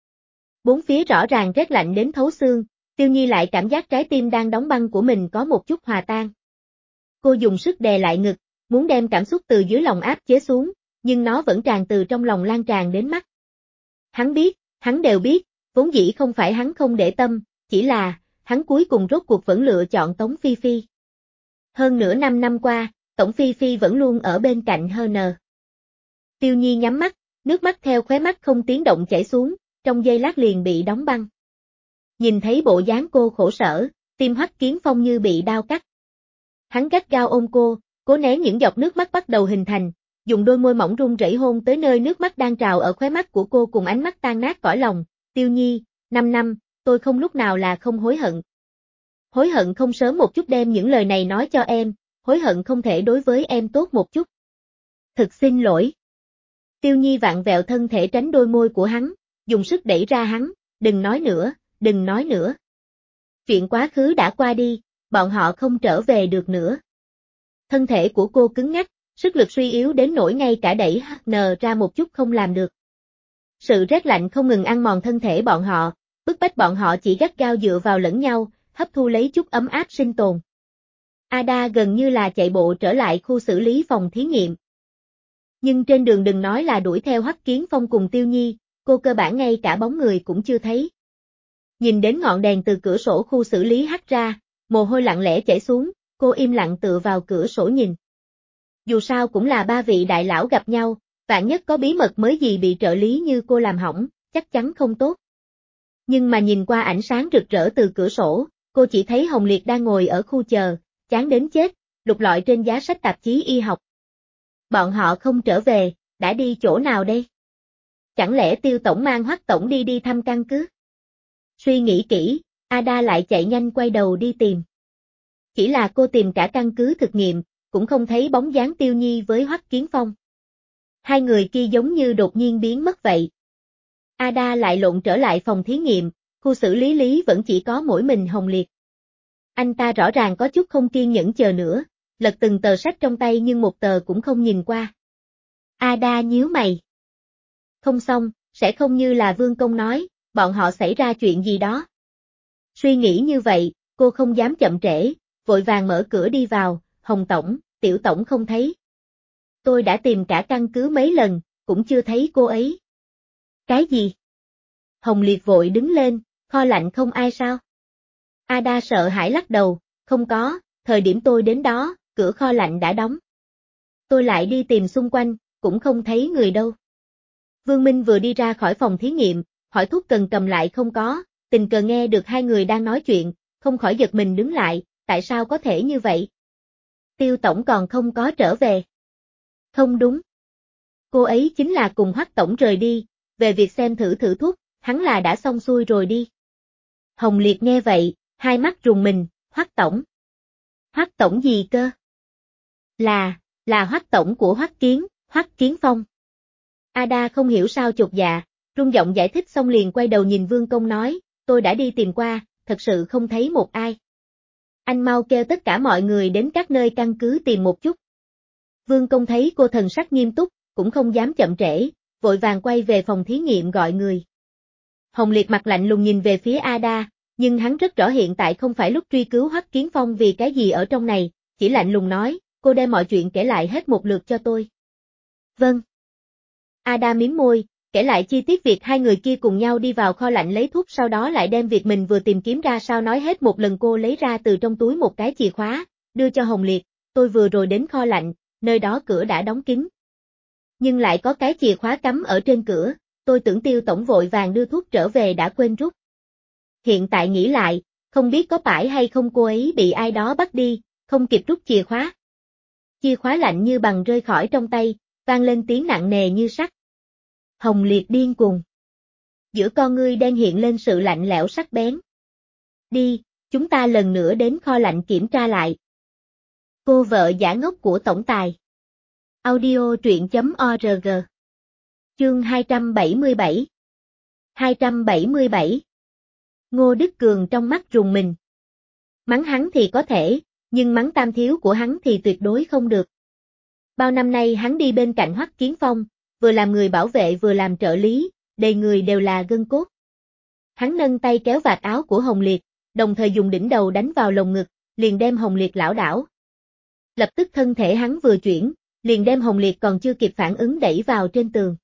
Bốn phía rõ ràng rét lạnh đến thấu xương, Tiêu Nhi lại cảm giác trái tim đang đóng băng của mình có một chút hòa tan. Cô dùng sức đè lại ngực, muốn đem cảm xúc từ dưới lòng áp chế xuống, nhưng nó vẫn tràn từ trong lòng lan tràn đến mắt. Hắn biết, hắn đều biết, vốn dĩ không phải hắn không để tâm, chỉ là, hắn cuối cùng rốt cuộc vẫn lựa chọn Tống Phi Phi. Hơn nửa năm qua, Tống Phi Phi vẫn luôn ở bên cạnh HN. Tiêu Nhi nhắm mắt, nước mắt theo khóe mắt không tiếng động chảy xuống, trong giây lát liền bị đóng băng. Nhìn thấy bộ dáng cô khổ sở, tim Hoắc Kiến Phong như bị đao cắt. Hắn gắt gao ôm cô, cố nén những giọt nước mắt bắt đầu hình thành, dùng đôi môi mỏng run rẩy hôn tới nơi nước mắt đang trào ở khóe mắt của cô cùng ánh mắt tan nát cõi lòng. Tiêu Nhi, 5 năm, tôi không lúc nào là không hối hận. Hối hận không sớm một chút đem những lời này nói cho em, hối hận không thể đối với em tốt một chút. Thực xin lỗi. Tiêu Nhi vặn vẹo thân thể tránh đôi môi của hắn, dùng sức đẩy ra hắn, đừng nói nữa, đừng nói nữa. Chuyện quá khứ đã qua đi, bọn họ không trở về được nữa. Thân thể của cô cứng ngắc, sức lực suy yếu đến nỗi ngay cả đẩy HN ra một chút không làm được. Sự rét lạnh không ngừng ăn mòn thân thể bọn họ, bức bách bọn họ chỉ gắt gao dựa vào lẫn nhau, hấp thu lấy chút ấm áp sinh tồn. Ada gần như là chạy bộ trở lại khu xử lý phòng thí nghiệm. Nhưng trên đường đừng nói là đuổi theo Hoắc Kiến Phong cùng Tiêu Nhi, cô cơ bản ngay cả bóng người cũng chưa thấy. Nhìn đến ngọn đèn từ cửa sổ khu xử lý hắt ra, mồ hôi lặng lẽ chảy xuống, cô im lặng tựa vào cửa sổ nhìn. Dù sao cũng là ba vị đại lão gặp nhau, vạn nhất có bí mật mới gì bị trợ lý như cô làm hỏng, chắc chắn không tốt. Nhưng mà nhìn qua ánh sáng rực rỡ từ cửa sổ, cô chỉ thấy Hồng Liệt đang ngồi ở khu chờ, chán đến chết, lục lọi trên giá sách tạp chí y học. Bọn họ không trở về, đã đi chỗ nào đây? Chẳng lẽ Tiêu tổng mang Hoắc tổng đi thăm căn cứ? Suy nghĩ kỹ, Ada lại chạy nhanh quay đầu đi tìm. Chỉ là cô tìm cả căn cứ thực nghiệm, cũng không thấy bóng dáng Tiêu Nhi với Hoắc Kiến Phong. Hai người kia giống như đột nhiên biến mất vậy. Ada lại lộn trở lại phòng thí nghiệm, khu xử lý vẫn chỉ có mỗi mình Hồng Liệt. Anh ta rõ ràng có chút không kiên nhẫn chờ nữa, lật từng tờ sách trong tay nhưng một tờ cũng không nhìn qua. Ada nhíu mày. Không xong, sẽ không như là Vương Công nói, bọn họ xảy ra chuyện gì đó. Suy nghĩ như vậy, cô không dám chậm trễ, vội vàng mở cửa đi vào, Hồng tổng, Tiểu tổng không thấy. Tôi đã tìm cả căn cứ mấy lần, cũng chưa thấy cô ấy. Cái gì? Hồng Liệt vội đứng lên, kho lạnh không ai sao? Ada sợ hãi lắc đầu, không có, thời điểm tôi đến đó, cửa kho lạnh đã đóng. Tôi lại đi tìm xung quanh, cũng không thấy người đâu. Vương Minh vừa đi ra khỏi phòng thí nghiệm, hỏi thuốc cần cầm lại không có, tình cờ nghe được hai người đang nói chuyện, không khỏi giật mình đứng lại, tại sao có thể như vậy? Tiêu tổng còn không có trở về. Không đúng. Cô ấy chính là cùng Hoắc tổng rời đi, về việc xem thử thuốc, hắn là đã xong xuôi rồi đi. Hồng Liệt nghe vậy, hai mắt rùng mình, Hoắc tổng. Hoắc tổng gì cơ? Là Hoắc tổng của Hoắc Kiến Phong. Ada không hiểu sao chột dạ, rung giọng giải thích xong liền quay đầu nhìn Vương Công nói, tôi đã đi tìm qua, thật sự không thấy một ai. Anh mau kêu tất cả mọi người đến các nơi căn cứ tìm một chút. Vương Công thấy cô thần sắc nghiêm túc, cũng không dám chậm trễ, vội vàng quay về phòng thí nghiệm gọi người. Hồng Liệt mặt lạnh lùng nhìn về phía Ada, nhưng hắn rất rõ hiện tại không phải lúc truy cứu Hoắc Kiến Phong vì cái gì ở trong này, chỉ lạnh lùng nói, cô đem mọi chuyện kể lại hết một lượt cho tôi. Vâng. Ada mím môi, kể lại chi tiết việc hai người kia cùng nhau đi vào kho lạnh lấy thuốc, sau đó lại đem việc mình vừa tìm kiếm ra sao nói hết một lần. Cô lấy ra từ trong túi một cái chìa khóa, đưa cho Hồng Liệt, tôi vừa rồi đến kho lạnh, nơi đó cửa đã đóng kín. Nhưng lại có cái chìa khóa cắm ở trên cửa, tôi tưởng Tiêu tổng vội vàng đưa thuốc trở về đã quên rút. Hiện tại nghĩ lại, không biết có phải hay không cô ấy bị ai đó bắt đi, không kịp rút chìa khóa. Chìa khóa lạnh như bằng rơi khỏi trong tay, vang lên tiếng nặng nề như sắt. Hồng Liệt điên cuồng. Giữa con ngươi đen hiện lên sự lạnh lẽo sắc bén. Đi, chúng ta lần nữa đến kho lạnh kiểm tra lại. Cô vợ giả ngốc của tổng tài. Audio truyện.org. Chương 277. 277. Ngô Đức Cường trong mắt rùng mình. Mắng hắn thì có thể, nhưng mắng Tam thiếu của hắn thì tuyệt đối không được. Bao năm nay hắn đi bên cạnh Hoắc Kiến Phong, vừa làm người bảo vệ vừa làm trợ lý, đầy người đều là gân cốt. Hắn nâng tay kéo vạt áo của Hồng Liệt, đồng thời dùng đỉnh đầu đánh vào lồng ngực, liền đem Hồng Liệt lảo đảo. Lập tức thân thể hắn vừa chuyển, liền đem Hồng Liệt còn chưa kịp phản ứng đẩy vào trên tường.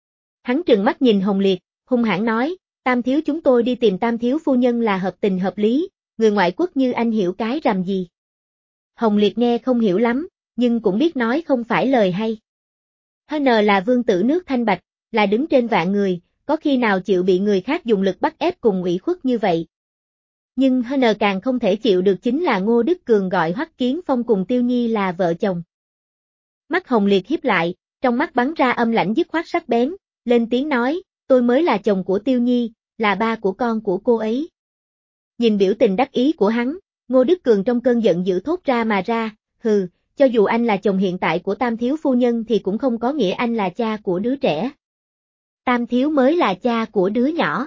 Hắn trừng mắt nhìn Hồng Liệt, hung hãn nói, Tam thiếu chúng tôi đi tìm Tam thiếu phu nhân là hợp tình hợp lý, người ngoại quốc như anh hiểu cái rằm gì. Hồng Liệt nghe không hiểu lắm, nhưng cũng biết nói không phải lời hay. HN là vương tử nước Thanh Bạch, là đứng trên vạn người, có khi nào chịu bị người khác dùng lực bắt ép cùng ủy khuất như vậy. Nhưng HN càng không thể chịu được chính là Ngô Đức Cường gọi Hoắc Kiến Phong cùng Tiêu Nhi là vợ chồng. Mắt Hồng Liệt híp lại, trong mắt bắn ra âm lãnh dứt khoát sắc bén, lên tiếng nói, tôi mới là chồng của Tiêu Nhi, là ba của con của cô ấy. Nhìn biểu tình đắc ý của hắn, Ngô Đức Cường trong cơn giận dữ thốt ra mà ra, hừ, cho dù anh là chồng hiện tại của Tam thiếu phu nhân thì cũng không có nghĩa anh là cha của đứa trẻ. Tam thiếu mới là cha của đứa nhỏ.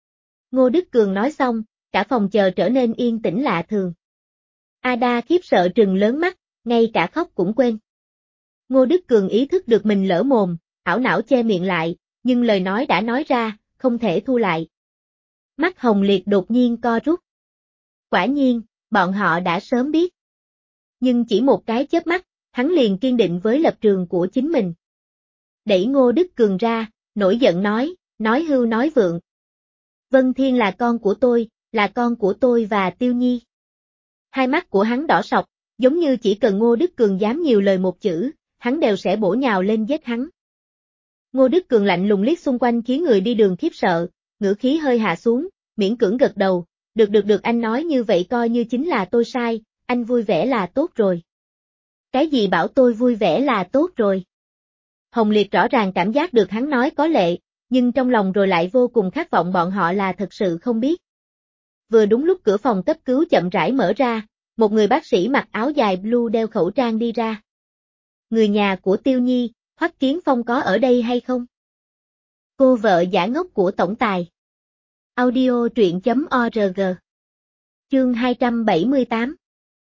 Ngô Đức Cường nói xong, cả phòng chờ trở nên yên tĩnh lạ thường. Ada khiếp sợ trừng lớn mắt, ngay cả khóc cũng quên. Ngô Đức Cường ý thức được mình lỡ mồm, ảo não che miệng lại, nhưng lời nói đã nói ra, không thể thu lại. Mắt Hồng Liệt đột nhiên co rút. Quả nhiên, bọn họ đã sớm biết. Nhưng chỉ một cái chớp mắt, hắn liền kiên định với lập trường của chính mình. Đẩy Ngô Đức Cường ra, nổi giận nói hưu nói vượng. Vân Thiên là con của tôi, là con của tôi và Tiêu Nhi. Hai mắt của hắn đỏ sọc, giống như chỉ cần Ngô Đức Cường dám nhiều lời một chữ, hắn đều sẽ bổ nhào lên giết hắn. Ngô Đức Cường lạnh lùng liếc xung quanh khiến người đi đường khiếp sợ, ngữ khí hơi hạ xuống, miễn cưỡng gật đầu, được anh nói như vậy coi như chính là tôi sai, anh vui vẻ là tốt rồi. Cái gì bảo tôi vui vẻ là tốt rồi? Hồng Liệt rõ ràng cảm giác được hắn nói có lệ, nhưng trong lòng rồi lại vô cùng khát vọng bọn họ là thật sự không biết. Vừa đúng lúc cửa phòng cấp cứu chậm rãi mở ra, một người bác sĩ mặc áo dài blue đeo khẩu trang đi ra. Người nhà của Tiêu Nhi, Hoắc Kiến Phong có ở đây hay không? Cô vợ giả ngốc của tổng tài. Audio truyện.org. Chương 278.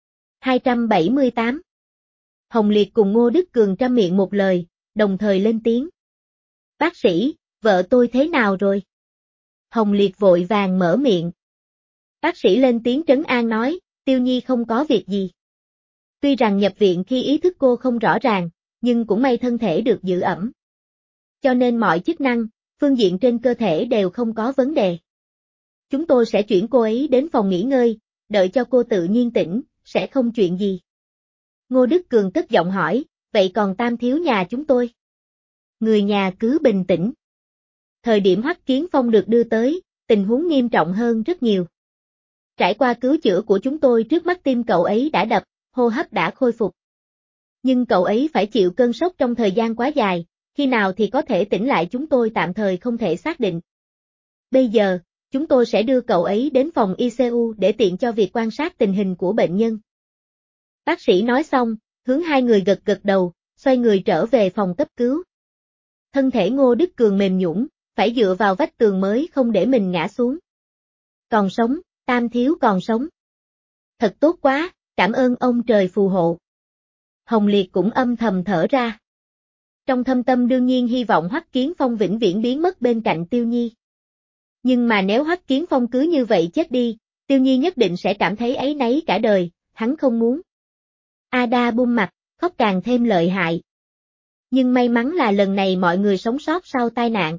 278. Hồng Liệt cùng Ngô Đức Cường trăm miệng một lời, đồng thời lên tiếng. Bác sĩ, vợ tôi thế nào rồi? Hồng Liệt vội vàng mở miệng. Bác sĩ lên tiếng trấn an nói, Tiêu Nhi không có việc gì. Tuy rằng nhập viện khi ý thức cô không rõ ràng, nhưng cũng may thân thể được giữ ẩm. Cho nên mọi chức năng, phương diện trên cơ thể đều không có vấn đề. Chúng tôi sẽ chuyển cô ấy đến phòng nghỉ ngơi, đợi cho cô tự nhiên tỉnh, sẽ không chuyện gì. Ngô Đức Cường cất giọng hỏi, vậy còn Tam thiếu nhà chúng tôi? Người nhà cứ bình tĩnh. Thời điểm Hoắc Kiến Phong được đưa tới, tình huống nghiêm trọng hơn rất nhiều. Trải qua cứu chữa của chúng tôi trước mắt tim cậu ấy đã đập, hô hấp đã khôi phục. Nhưng cậu ấy phải chịu cơn sốc trong thời gian quá dài, khi nào thì có thể tỉnh lại chúng tôi tạm thời không thể xác định. Bây giờ, chúng tôi sẽ đưa cậu ấy đến phòng ICU để tiện cho việc quan sát tình hình của bệnh nhân. Bác sĩ nói xong, hướng hai người gật gật đầu, xoay người trở về phòng cấp cứu. Thân thể Ngô Đức Cường mềm nhũn, phải dựa vào vách tường mới không để mình ngã xuống. Còn sống, Tam thiếu còn sống. Thật tốt quá, cảm ơn ông trời phù hộ. Hồng Liệt cũng âm thầm thở ra. Trong thâm tâm đương nhiên hy vọng Hoắc Kiến Phong vĩnh viễn biến mất bên cạnh Tiêu Nhi. Nhưng mà nếu Hoắc Kiến Phong cứ như vậy chết đi, Tiêu Nhi nhất định sẽ cảm thấy áy náy cả đời, hắn không muốn. Ada bum mặt, khóc càng thêm lợi hại. Nhưng may mắn là lần này mọi người sống sót sau tai nạn.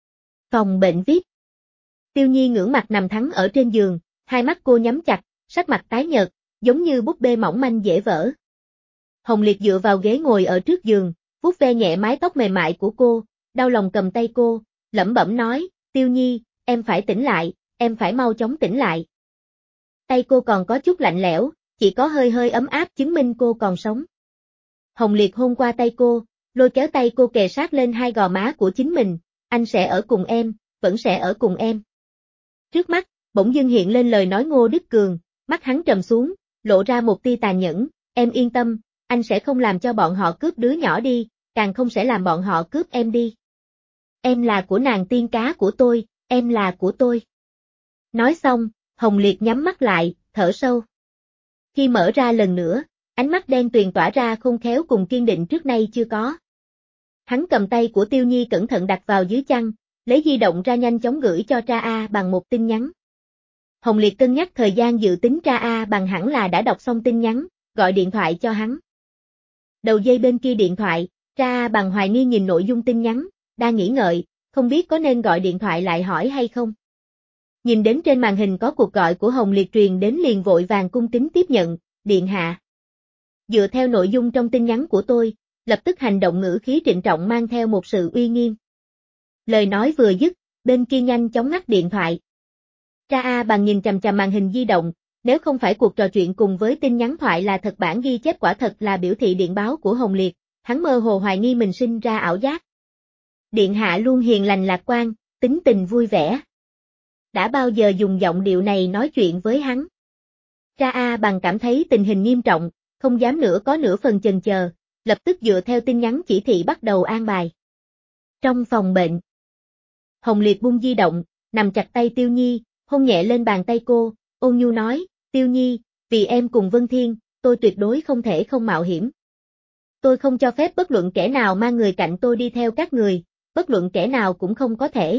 Phòng bệnh VIP. Tiêu Nhi ngưỡng mặt nằm thắng ở trên giường, hai mắt cô nhắm chặt, sắc mặt tái nhợt, giống như búp bê mỏng manh dễ vỡ. Hồng Liệt dựa vào ghế ngồi ở trước giường, vuốt ve nhẹ mái tóc mềm mại của cô, đau lòng cầm tay cô, lẩm bẩm nói, Tiêu Nhi, em phải tỉnh lại, em phải mau chóng tỉnh lại. Tay cô còn có chút lạnh lẽo, chỉ có hơi hơi ấm áp chứng minh cô còn sống. Hồng Liệt hôn qua tay cô, lôi kéo tay cô kề sát lên hai gò má của chính mình, anh sẽ ở cùng em, vẫn sẽ ở cùng em. Trước mắt, bỗng dưng hiện lên lời nói Ngô Đức Cường, mắt hắn trầm xuống, lộ ra một tia tàn nhẫn, em yên tâm, anh sẽ không làm cho bọn họ cướp đứa nhỏ đi, càng không sẽ làm bọn họ cướp em đi. Em là của nàng tiên cá của tôi, em là của tôi. Nói xong, Hồng Liệt nhắm mắt lại, thở sâu. Khi mở ra lần nữa, ánh mắt đen tuyền tỏa ra khôn khéo cùng kiên định trước nay chưa có. Hắn cầm tay của Tiêu Nhi cẩn thận đặt vào dưới chăn, lấy di động ra nhanh chóng gửi cho Tra A bằng một tin nhắn. Hồng Liệt cân nhắc thời gian dự tính Tra A bằng hẳn là đã đọc xong tin nhắn, gọi điện thoại cho hắn. Đầu dây bên kia điện thoại, Tra A bằng hoài nghi nhìn nội dung tin nhắn, đang nghĩ ngợi, không biết có nên gọi điện thoại lại hỏi hay không. Nhìn đến trên màn hình có cuộc gọi của Hồng Liệt truyền đến liền vội vàng cung kính tiếp nhận, điện hạ. Dựa theo nội dung trong tin nhắn của tôi, lập tức hành động ngữ khí trịnh trọng mang theo một sự uy nghiêm. Lời nói vừa dứt, bên kia nhanh chóng ngắt điện thoại. Tra A bằng nhìn chằm chằm màn hình di động, nếu không phải cuộc trò chuyện cùng với tin nhắn thoại là thật bản ghi chép quả thật là biểu thị điện báo của Hồng Liệt, hắn mơ hồ hoài nghi mình sinh ra ảo giác. Điện hạ luôn hiền lành lạc quan, tính tình vui vẻ. Đã bao giờ dùng giọng điệu này nói chuyện với hắn? Tra A bằng cảm thấy tình hình nghiêm trọng, không dám nữa có nửa phần chần chờ, lập tức dựa theo tin nhắn chỉ thị bắt đầu an bài. Trong phòng bệnh, Hồng Liệt buông di động, nằm chặt tay Tiêu Nhi, hôn nhẹ lên bàn tay cô, ôn nhu nói, Tiêu Nhi, vì em cùng Vân Thiên, tôi tuyệt đối không thể không mạo hiểm. Tôi không cho phép bất luận kẻ nào mang người cạnh tôi đi theo các người, bất luận kẻ nào cũng không có thể.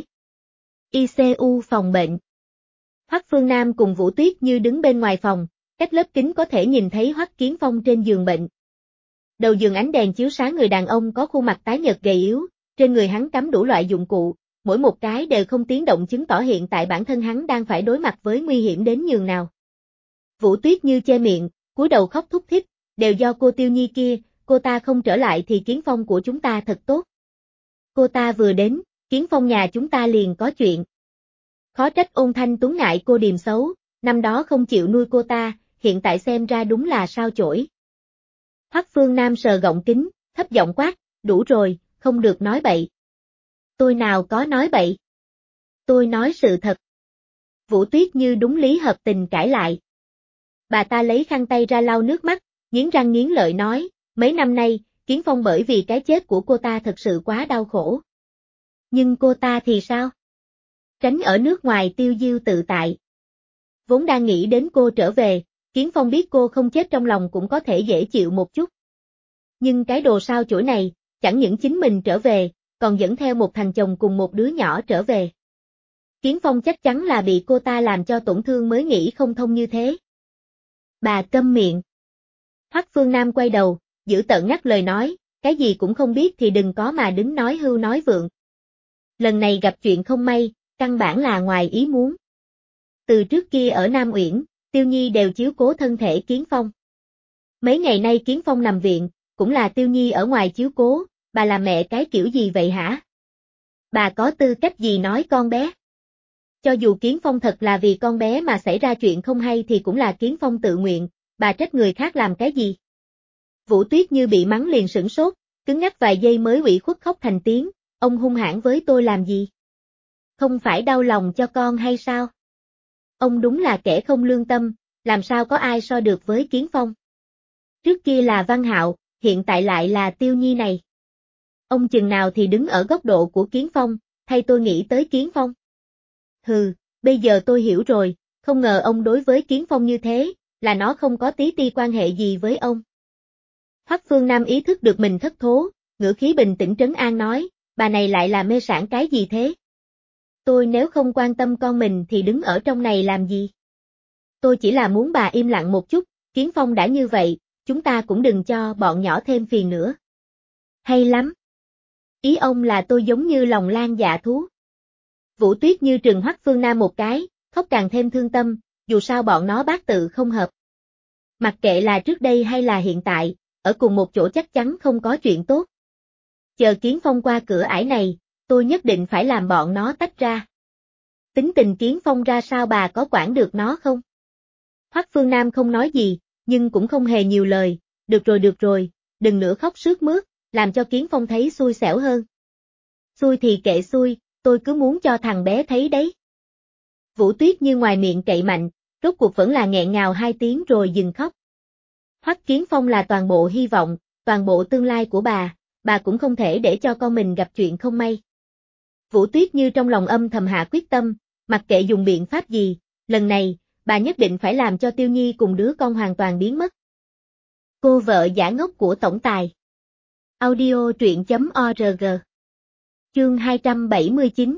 ICU phòng bệnh. Hoắc Phương Nam cùng Vũ Tuyết Như đứng bên ngoài phòng, cách lớp kính có thể nhìn thấy Hoắc Kiến Phong trên giường bệnh. Đầu giường ánh đèn chiếu sáng người đàn ông có khuôn mặt tái nhợt gầy yếu, trên người hắn cắm đủ loại dụng cụ, mỗi một cái đều không tiếng động chứng tỏ hiện tại bản thân hắn đang phải đối mặt với nguy hiểm đến nhường nào. Vũ Tuyết Như che miệng, cúi đầu khóc thút thít, đều do cô Tiêu Nhi kia, cô ta không trở lại thì Kiến Phong của chúng ta thật tốt. Cô ta vừa đến, Kiến Phong nhà chúng ta liền có chuyện. Khó trách Ôn Thanh Tuấn ngại cô điềm xấu, năm đó không chịu nuôi cô ta, hiện tại xem ra đúng là sao chổi. Hoắc Phương Nam sờ gọng kính, thấp giọng quát, đủ rồi, không được nói bậy. Tôi nào có nói bậy. Tôi nói sự thật. Vũ Tuyết Như đúng lý hợp tình cãi lại. Bà ta lấy khăn tay ra lau nước mắt, nghiến răng nghiến lợi nói, mấy năm nay, Kiến Phong bởi vì cái chết của cô ta thật sự quá đau khổ. Nhưng cô ta thì sao? Tránh ở nước ngoài tiêu diêu tự tại. Vốn đang nghĩ đến cô trở về, Kiến Phong biết cô không chết trong lòng cũng có thể dễ chịu một chút. Nhưng cái đồ sao chổi này, chẳng những chính mình trở về, còn dẫn theo một thằng chồng cùng một đứa nhỏ trở về. Kiến Phong chắc chắn là bị cô ta làm cho tổn thương mới nghĩ không thông như thế. Bà câm miệng. Hoắc Phương Nam quay đầu, giữ tợn ngắt lời nói, cái gì cũng không biết thì đừng có mà đứng nói hưu nói vượng. Lần này gặp chuyện không may, căn bản là ngoài ý muốn. Từ trước kia ở Nam Uyển, Tiêu Nhi đều chiếu cố thân thể Kiến Phong. Mấy ngày nay Kiến Phong nằm viện, cũng là Tiêu Nhi ở ngoài chiếu cố, bà là mẹ cái kiểu gì vậy hả? Bà có tư cách gì nói con bé? Cho dù Kiến Phong thật là vì con bé mà xảy ra chuyện không hay thì cũng là Kiến Phong tự nguyện, bà trách người khác làm cái gì? Vũ Tuyết Như bị mắng liền sửng sốt, cứng ngắc vài giây mới ủy khuất khóc thành tiếng, ông hung hãn với tôi làm gì? Không phải đau lòng cho con hay sao? Ông đúng là kẻ không lương tâm, làm sao có ai so được với Kiến Phong? Trước kia là Văn Hạo, hiện tại lại là Tiêu Nhi này. Ông chừng nào thì đứng ở góc độ của Kiến Phong, thay tôi nghĩ tới Kiến Phong. Hừ, bây giờ tôi hiểu rồi, không ngờ ông đối với Kiến Phong như thế, là nó không có tí ti quan hệ gì với ông. Hoắc Phương Nam ý thức được mình thất thố, ngữ khí bình tĩnh trấn an nói, bà này lại là mê sảng cái gì thế? Tôi nếu không quan tâm con mình thì đứng ở trong này làm gì? Tôi chỉ là muốn bà im lặng một chút, Kiến Phong đã như vậy, chúng ta cũng đừng cho bọn nhỏ thêm phiền nữa. Hay lắm. Ý ông là tôi giống như lòng lang dạ thú. Vũ Tuyết Như trừng Hoắc Phương Nam một cái, khóc càng thêm thương tâm, dù sao bọn nó bát tự không hợp. Mặc kệ là trước đây hay là hiện tại, ở cùng một chỗ chắc chắn không có chuyện tốt. Chờ Kiến Phong qua cửa ải này, tôi nhất định phải làm bọn nó tách ra. Tính tình Kiến Phong ra sao bà có quản được nó không? Hoắc Phương Nam không nói gì, nhưng cũng không hề nhiều lời, được rồi, đừng nữa khóc sướt mướt, làm cho Kiến Phong thấy xui xẻo hơn. Xui thì kệ xui, tôi cứ muốn cho thằng bé thấy đấy. Vũ Tuyết Như ngoài miệng cậy mạnh, rốt cuộc vẫn là nghẹn ngào 2 tiếng rồi dừng khóc. Hoắc Kiến Phong là toàn bộ hy vọng, toàn bộ tương lai của bà cũng không thể để cho con mình gặp chuyện không may. Vũ Tuyết Như trong lòng âm thầm hạ quyết tâm, mặc kệ dùng biện pháp gì, lần này, bà nhất định phải làm cho Tiêu Nhi cùng đứa con hoàn toàn biến mất. Cô vợ giả ngốc của tổng tài. Audio truyện.org. Chương 279.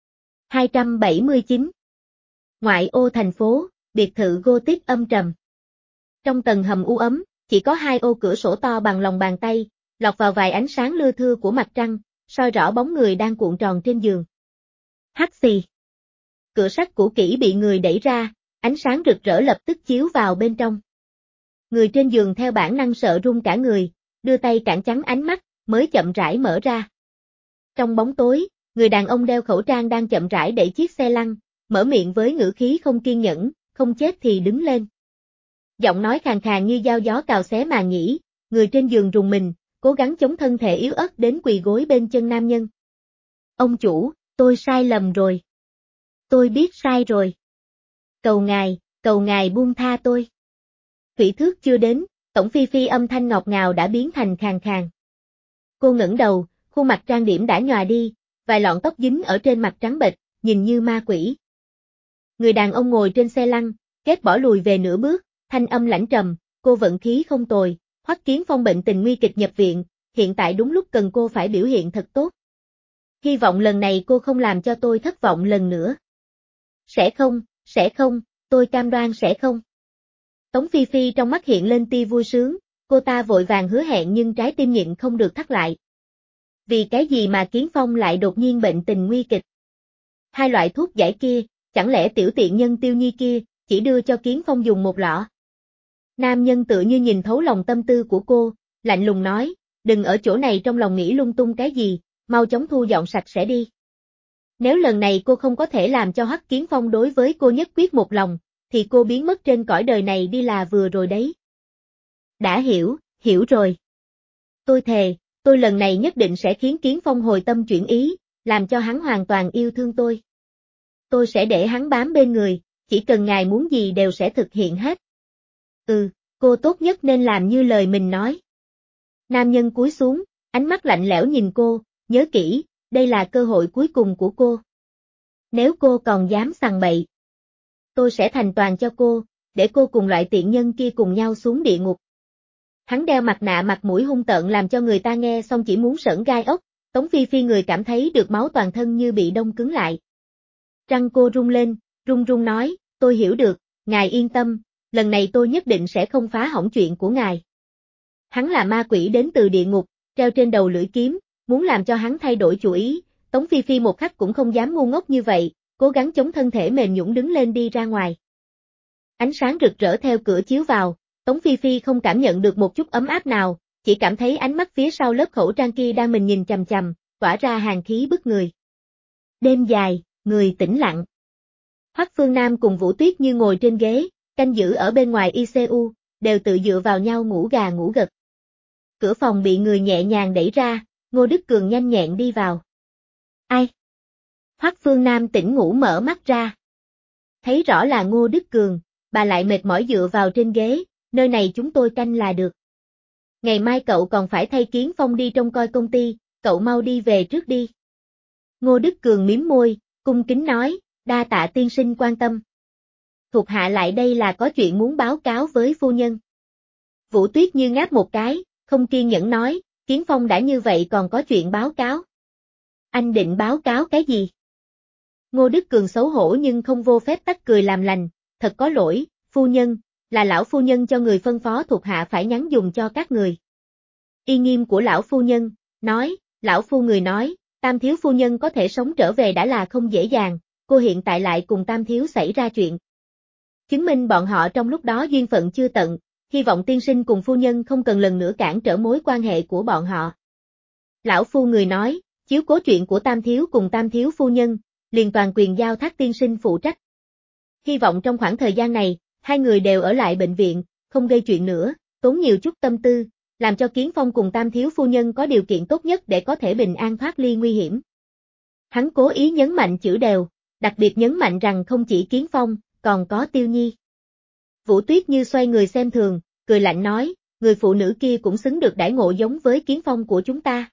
279. Ngoại ô thành phố, biệt thự Gothic âm trầm. Trong tầng hầm u ấm, chỉ có 2 ô cửa sổ to bằng lòng bàn tay, lọt vào vài ánh sáng lưa thưa của mặt trăng, soi rõ bóng người đang cuộn tròn trên giường. Hắt xì. Cửa sắt cũ kỹ bị người đẩy ra, ánh sáng rực rỡ lập tức chiếu vào bên trong. Người trên giường theo bản năng sợ run cả người, đưa tay cản chắn ánh mắt, mới chậm rãi mở ra. Trong bóng tối, người đàn ông đeo khẩu trang đang chậm rãi đẩy chiếc xe lăn, mở miệng với ngữ khí không kiên nhẫn, không chết thì đứng lên. Giọng nói khàn khàn như dao gió cào xé màn nhĩ, người trên giường rùng mình, cố gắng chống thân thể yếu ớt đến quỳ gối bên chân nam nhân. Ông chủ, tôi sai lầm rồi. Tôi biết sai rồi. Cầu ngài buông tha tôi. Thủy thước chưa đến, Tổng Phi Phi âm thanh ngọt ngào đã biến thành khàn khàn. Cô ngẩng đầu, khuôn mặt trang điểm đã nhòa đi, vài lọn tóc dính ở trên mặt trắng bệch, nhìn như ma quỷ. Người đàn ông ngồi trên xe lăn, kết bỏ lùi về nửa bước, thanh âm lãnh trầm, cô vận khí không tồi, Hoắc Kiến Phong bệnh tình nguy kịch nhập viện, hiện tại đúng lúc cần cô phải biểu hiện thật tốt. Hy vọng lần này cô không làm cho tôi thất vọng lần nữa. Sẽ không, tôi cam đoan sẽ không. Tống Phi Phi trong mắt hiện lên tia vui sướng, cô ta vội vàng hứa hẹn nhưng trái tim nhịn không được thắt lại. Vì cái gì mà Kiến Phong lại đột nhiên bệnh tình nguy kịch? 2 loại thuốc giải kia, chẳng lẽ tiểu tiện nhân Tiêu Nhi kia, chỉ đưa cho Kiến Phong dùng một lọ? Nam nhân tự như nhìn thấu lòng tâm tư của cô, lạnh lùng nói, đừng ở chỗ này trong lòng nghĩ lung tung cái gì, mau chóng thu dọn sạch sẽ đi. Nếu lần này cô không có thể làm cho Hoắc Kiến Phong đối với cô nhất quyết một lòng, thì cô biến mất trên cõi đời này đi là vừa rồi đấy. Đã hiểu rồi. Tôi thề, tôi lần này nhất định sẽ khiến Kiến Phong hồi tâm chuyển ý, làm cho hắn hoàn toàn yêu thương tôi. Tôi sẽ để hắn bám bên người, chỉ cần ngài muốn gì đều sẽ thực hiện hết. Cô tốt nhất nên làm như lời mình nói. Nam nhân cúi xuống, ánh mắt lạnh lẽo nhìn cô, nhớ kỹ, đây là cơ hội cuối cùng của cô. Nếu cô còn dám sằng bậy, tôi sẽ thành toàn cho cô, để cô cùng loại tiện nhân kia cùng nhau xuống địa ngục. Hắn đeo mặt nạ mặt mũi hung tợn làm cho người ta nghe xong chỉ muốn sởn gai ốc, Tống Phi Phi người cảm thấy được máu toàn thân như bị đông cứng lại. Răng cô rung lên, run nói, tôi hiểu được, ngài yên tâm, lần này tôi nhất định sẽ không phá hỏng chuyện của ngài. Hắn là ma quỷ đến từ địa ngục, treo trên đầu lưỡi kiếm, muốn làm cho hắn thay đổi chủ ý, Tống Phi Phi một khắc cũng không dám ngu ngốc như vậy, cố gắng chống thân thể mềm nhũn đứng lên đi ra ngoài. Ánh sáng rực rỡ theo cửa chiếu vào, Tống Phi Phi không cảm nhận được một chút ấm áp nào, chỉ cảm thấy ánh mắt phía sau lớp khẩu trang kia đang mình nhìn chằm chằm, tỏa ra hàn khí bức người. Đêm dài, người tĩnh lặng. Hoắc Phương Nam cùng Vũ Tuyết Như ngồi trên ghế, canh giữ ở bên ngoài ICU, đều tự dựa vào nhau ngủ gà ngủ gật. Cửa phòng bị người nhẹ nhàng đẩy ra, Ngô Đức Cường nhanh nhẹn đi vào. Ai? Hoắc Phương Nam tỉnh ngủ mở mắt ra. Thấy rõ là Ngô Đức Cường, bà lại mệt mỏi dựa vào trên ghế, nơi này chúng tôi canh là được. Ngày mai cậu còn phải thay Kiến Phong đi trông coi công ty, cậu mau đi về trước đi. Ngô Đức Cường mím môi, cung kính nói, đa tạ tiên sinh quan tâm. Thuộc hạ lại đây là có chuyện muốn báo cáo với phu nhân. Vũ Tuyết Như ngáp một cái, không kiên nhẫn nói, Kiến Phong đã như vậy còn có chuyện báo cáo. Anh định báo cáo cái gì? Ngô Đức Cường xấu hổ nhưng không vô phép tắc cười làm lành, thật có lỗi, phu nhân, là lão phu nhân cho người phân phó thuộc hạ phải nhắn dùng cho các người. Y nghiêm của lão phu nhân, nói, Lão phu người nói, Tam thiếu phu nhân có thể sống trở về đã là không dễ dàng, cô hiện tại lại cùng Tam thiếu xảy ra chuyện. Chứng minh bọn họ trong lúc đó duyên phận chưa tận, hy vọng tiên sinh cùng phu nhân không cần lần nữa cản trở mối quan hệ của bọn họ. Lão phu người nói, chiếu cố chuyện của Tam thiếu cùng Tam thiếu phu nhân, liền toàn quyền giao Thác tiên sinh phụ trách. Hy vọng trong khoảng thời gian này, hai người đều ở lại bệnh viện, không gây chuyện nữa, tốn nhiều chút tâm tư, làm cho Kiến Phong cùng Tam thiếu phu nhân có điều kiện tốt nhất để có thể bình an thoát ly nguy hiểm. Hắn cố ý nhấn mạnh chữ đều, đặc biệt nhấn mạnh rằng không chỉ Kiến Phong, còn có Tiêu Nhi. Vũ Tuyết Như xoay người xem thường, cười lạnh nói, người phụ nữ kia cũng xứng được đãi ngộ giống với Kiến Phong của chúng ta.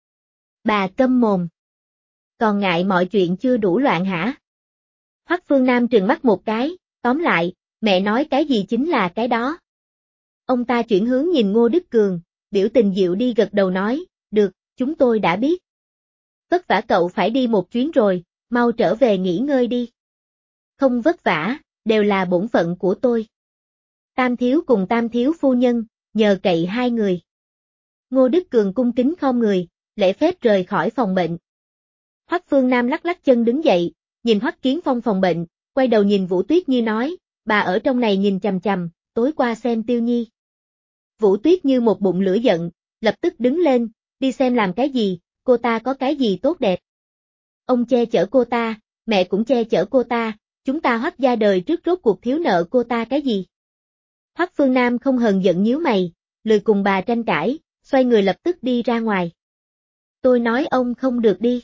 Bà câm mồm. Còn ngại mọi chuyện chưa đủ loạn hả? Hoắc Phương Nam trừng mắt một cái, tóm lại, mẹ nói cái gì chính là cái đó. Ông ta chuyển hướng nhìn Ngô Đức Cường, biểu tình dịu đi gật đầu nói, được, chúng tôi đã biết. Vất vả cậu phải đi một chuyến rồi, mau trở về nghỉ ngơi đi. Không vất vả, đều là bổn phận của tôi. Tam thiếu cùng Tam thiếu phu nhân, nhờ cậy hai người. Ngô Đức Cường cung kính khom người, lễ phép rời khỏi phòng bệnh. Hoắc Phương Nam lắc lắc chân đứng dậy, nhìn Hoắc Kiến Phong phòng bệnh, quay đầu nhìn Vũ Tuyết Như nói, bà ở trong này nhìn chằm chằm, tối qua xem Tiêu Nhi. Vũ Tuyết Như một bụng lửa giận, lập tức đứng lên, đi xem làm cái gì, cô ta có cái gì tốt đẹp. Ông che chở cô ta, mẹ cũng che chở cô ta, chúng ta Hoắc gia đời trước rốt cuộc thiếu nợ cô ta cái gì. Hoắc Phương Nam không hờn giận nhíu mày, lười cùng bà tranh cãi, xoay người lập tức đi ra ngoài. Tôi nói ông không được đi.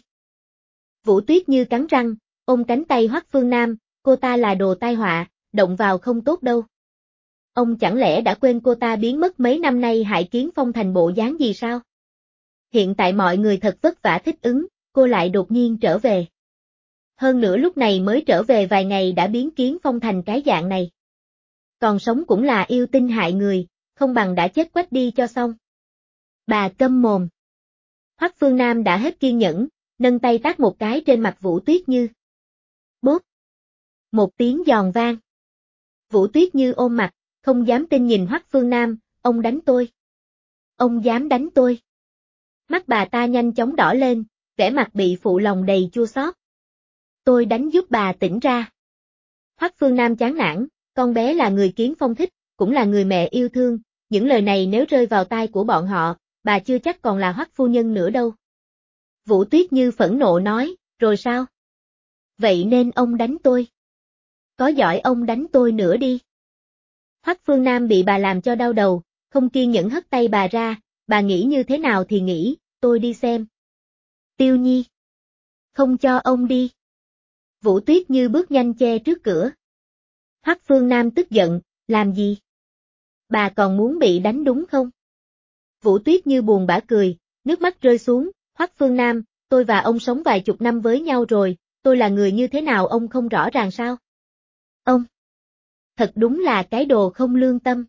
Vũ Tuyết Như cắn răng, ôm cánh tay Hoắc Phương Nam, cô ta là đồ tai họa, động vào không tốt đâu. Ông chẳng lẽ đã quên cô ta biến mất mấy năm nay hại Kiến Phong thành bộ dáng gì sao? Hiện tại mọi người thật vất vả thích ứng, cô lại đột nhiên trở về. Hơn nữa lúc này mới trở về vài ngày đã biến Kiến Phong thành cái dạng này. Còn sống cũng là yêu tinh hại người, không bằng đã chết quách đi cho xong. Bà câm mồm. Hoắc Phương Nam đã hết kiên nhẫn, nâng tay tát một cái trên mặt Vũ Tuyết Như. Bốp. Một tiếng giòn vang. Vũ Tuyết Như ôm mặt, không dám tin nhìn Hoắc Phương Nam, ông đánh tôi. Ông dám đánh tôi. Mắt bà ta nhanh chóng đỏ lên, vẻ mặt bị phụ lòng đầy chua xót. Tôi đánh giúp bà tỉnh ra. Hoắc Phương Nam chán nản, con bé là người Kiến Phong thích, cũng là người mẹ yêu thương, những lời này nếu rơi vào tai của bọn họ, bà chưa chắc còn là Hoắc phu nhân nữa đâu. Vũ Tuyết Như phẫn nộ nói, rồi sao? Vậy nên ông đánh tôi. Có giỏi ông đánh tôi nữa đi. Hoắc Phương Nam bị bà làm cho đau đầu, không kiên nhẫn hất tay bà ra, bà nghĩ như thế nào thì nghĩ, tôi đi xem. Tiêu Nhi. Không cho ông đi. Vũ Tuyết Như bước nhanh che trước cửa. Hoắc Phương Nam tức giận, làm gì? Bà còn muốn bị đánh đúng không? Vũ Tuyết Như buồn bã cười, nước mắt rơi xuống, Hoắc Phương Nam, tôi và ông sống vài chục năm với nhau rồi, tôi là người như thế nào ông không rõ ràng sao? Ông! Thật đúng là cái đồ không lương tâm.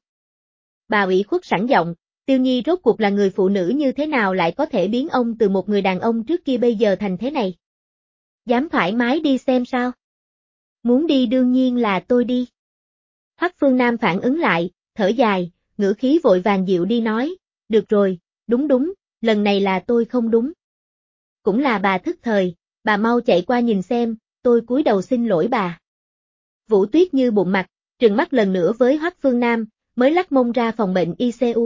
Bà ủy khuất sẵn giọng, Tiêu Nhi rốt cuộc là người phụ nữ như thế nào lại có thể biến ông từ một người đàn ông trước kia bây giờ thành thế này? Dám thoải mái đi xem sao? Muốn đi đương nhiên là tôi đi. Hoắc Phương Nam phản ứng lại, thở dài, ngữ khí vội vàng dịu đi nói, được rồi, đúng, lần này là tôi không đúng. Cũng là bà thức thời, bà mau chạy qua nhìn xem, tôi cúi đầu xin lỗi bà. Vũ Tuyết Như bụng mặt, trừng mắt lần nữa với Hoắc Phương Nam, mới lắc mông ra phòng bệnh ICU.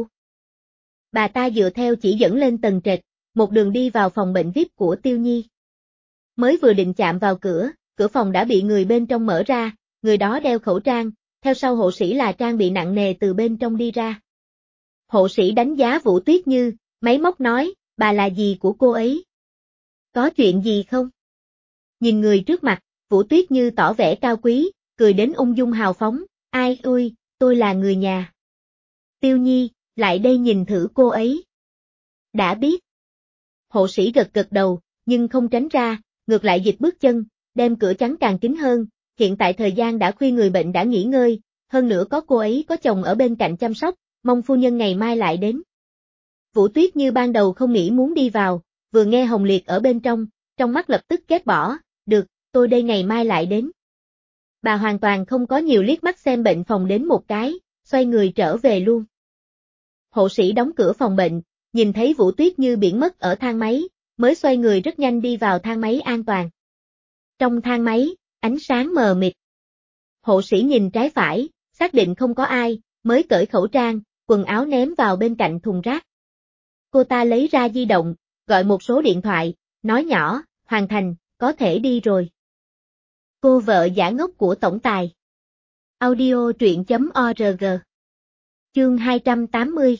Bà ta dựa theo chỉ dẫn lên tầng trệt, một đường đi vào phòng bệnh VIP của Tiêu Nhi. Mới vừa định chạm vào cửa, cửa phòng đã bị người bên trong mở ra, người đó đeo khẩu trang, theo sau hộ sĩ là trang bị nặng nề từ bên trong đi ra. Hộ sĩ đánh giá Vũ Tuyết Như, máy móc nói, bà là gì của cô ấy? Có chuyện gì không? Nhìn người trước mặt, Vũ Tuyết Như tỏ vẻ cao quý, cười đến ung dung hào phóng, ai ui, tôi là người nhà. Tiêu Nhi, lại đây nhìn thử cô ấy. Đã biết. Hộ sĩ gật gật đầu, nhưng không tránh ra, ngược lại dịch bước chân, đem cửa chắn càng kín hơn, hiện tại thời gian đã khuya người bệnh đã nghỉ ngơi, hơn nữa có cô ấy có chồng ở bên cạnh chăm sóc, mong phu nhân ngày mai lại đến. Vũ Tuyết Như ban đầu không nghĩ muốn đi vào, vừa nghe Hồng Liệt ở bên trong mắt lập tức ghét bỏ, được, tôi đây ngày mai lại đến. Bà hoàn toàn không có nhiều liếc mắt xem bệnh phòng đến một cái, xoay người trở về luôn. Hộ sĩ đóng cửa phòng bệnh, nhìn thấy Vũ Tuyết Như biến mất ở thang máy, mới xoay người rất nhanh đi vào thang máy an toàn. Trong thang máy, ánh sáng mờ mịt. Hộ sĩ nhìn trái phải, xác định không có ai, mới cởi khẩu trang, quần áo ném vào bên cạnh thùng rác. Cô ta lấy ra di động, gọi một số điện thoại, nói nhỏ, hoàn thành, có thể đi rồi. Cô vợ giả ngốc của tổng tài. Audio truyện.org. Chương 280.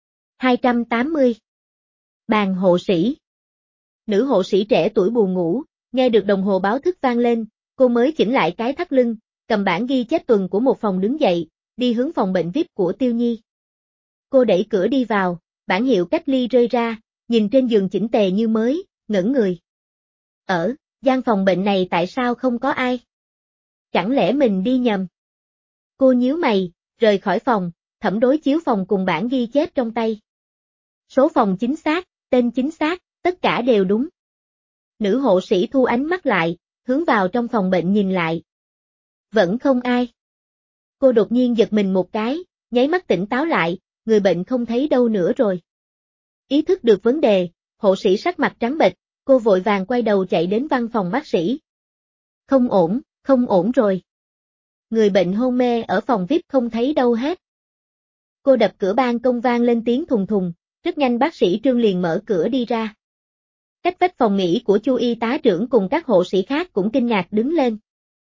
280. Bàn hộ sĩ. Nữ hộ sĩ trẻ tuổi buồn ngủ, nghe được đồng hồ báo thức vang lên, cô mới chỉnh lại cái thắt lưng, cầm bản ghi chép tuần của một phòng đứng dậy, đi hướng phòng bệnh VIP của Tiêu Nhi. Cô đẩy cửa đi vào, bảng hiệu cách ly rơi ra, nhìn trên giường chỉnh tề như mới, ngẩn người. Gian phòng bệnh này tại sao không có ai? Chẳng lẽ mình đi nhầm? Cô nhíu mày, rời khỏi phòng, thẩm đối chiếu phòng cùng bản ghi chép trong tay. Số phòng chính xác, tên chính xác, tất cả đều đúng. Nữ hộ sĩ thu ánh mắt lại, hướng vào trong phòng bệnh nhìn lại. Vẫn không ai. Cô đột nhiên giật mình một cái, nháy mắt tỉnh táo lại, người bệnh không thấy đâu nữa rồi. Ý thức được vấn đề, hộ sĩ sắc mặt trắng bệch, cô vội vàng quay đầu chạy đến văn phòng bác sĩ. Không ổn rồi. Người bệnh hôn mê ở phòng VIP không thấy đâu hết. Cô đập cửa ban công vang lên tiếng thùng thùng, rất nhanh bác sĩ Trương liền mở cửa đi ra. Cách vách phòng nghỉ của Chu y tá trưởng cùng các hộ sĩ khác cũng kinh ngạc đứng lên.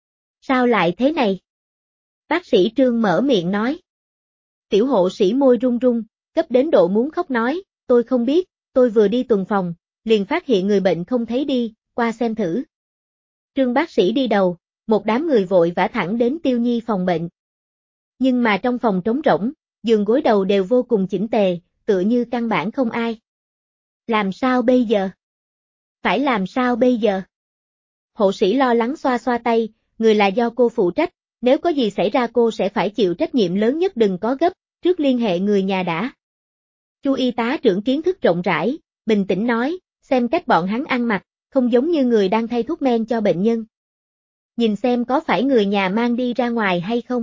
Sao lại thế này? Bác sĩ Trương mở miệng nói. Tiểu hộ sĩ môi run run, gấp đến độ muốn khóc nói, tôi không biết, tôi vừa đi tuần phòng, liền phát hiện người bệnh không thấy đi, qua xem thử. Trương bác sĩ đi đầu, một đám người vội vã thẳng đến Tiêu Nhi phòng bệnh. Nhưng mà trong phòng trống rỗng, giường gối đầu đều vô cùng chỉnh tề, tựa như căn bản không ai. Làm sao bây giờ? Phải làm sao bây giờ? Hộ sĩ lo lắng xoa xoa tay, người là do cô phụ trách, nếu có gì xảy ra cô sẽ phải chịu trách nhiệm lớn nhất, đừng có gấp, trước liên hệ người nhà đã. Chu y tá trưởng kiến thức rộng rãi, bình tĩnh nói, xem cách bọn hắn ăn mặc, không giống như người đang thay thuốc men cho bệnh nhân. Nhìn xem có phải người nhà mang đi ra ngoài hay không.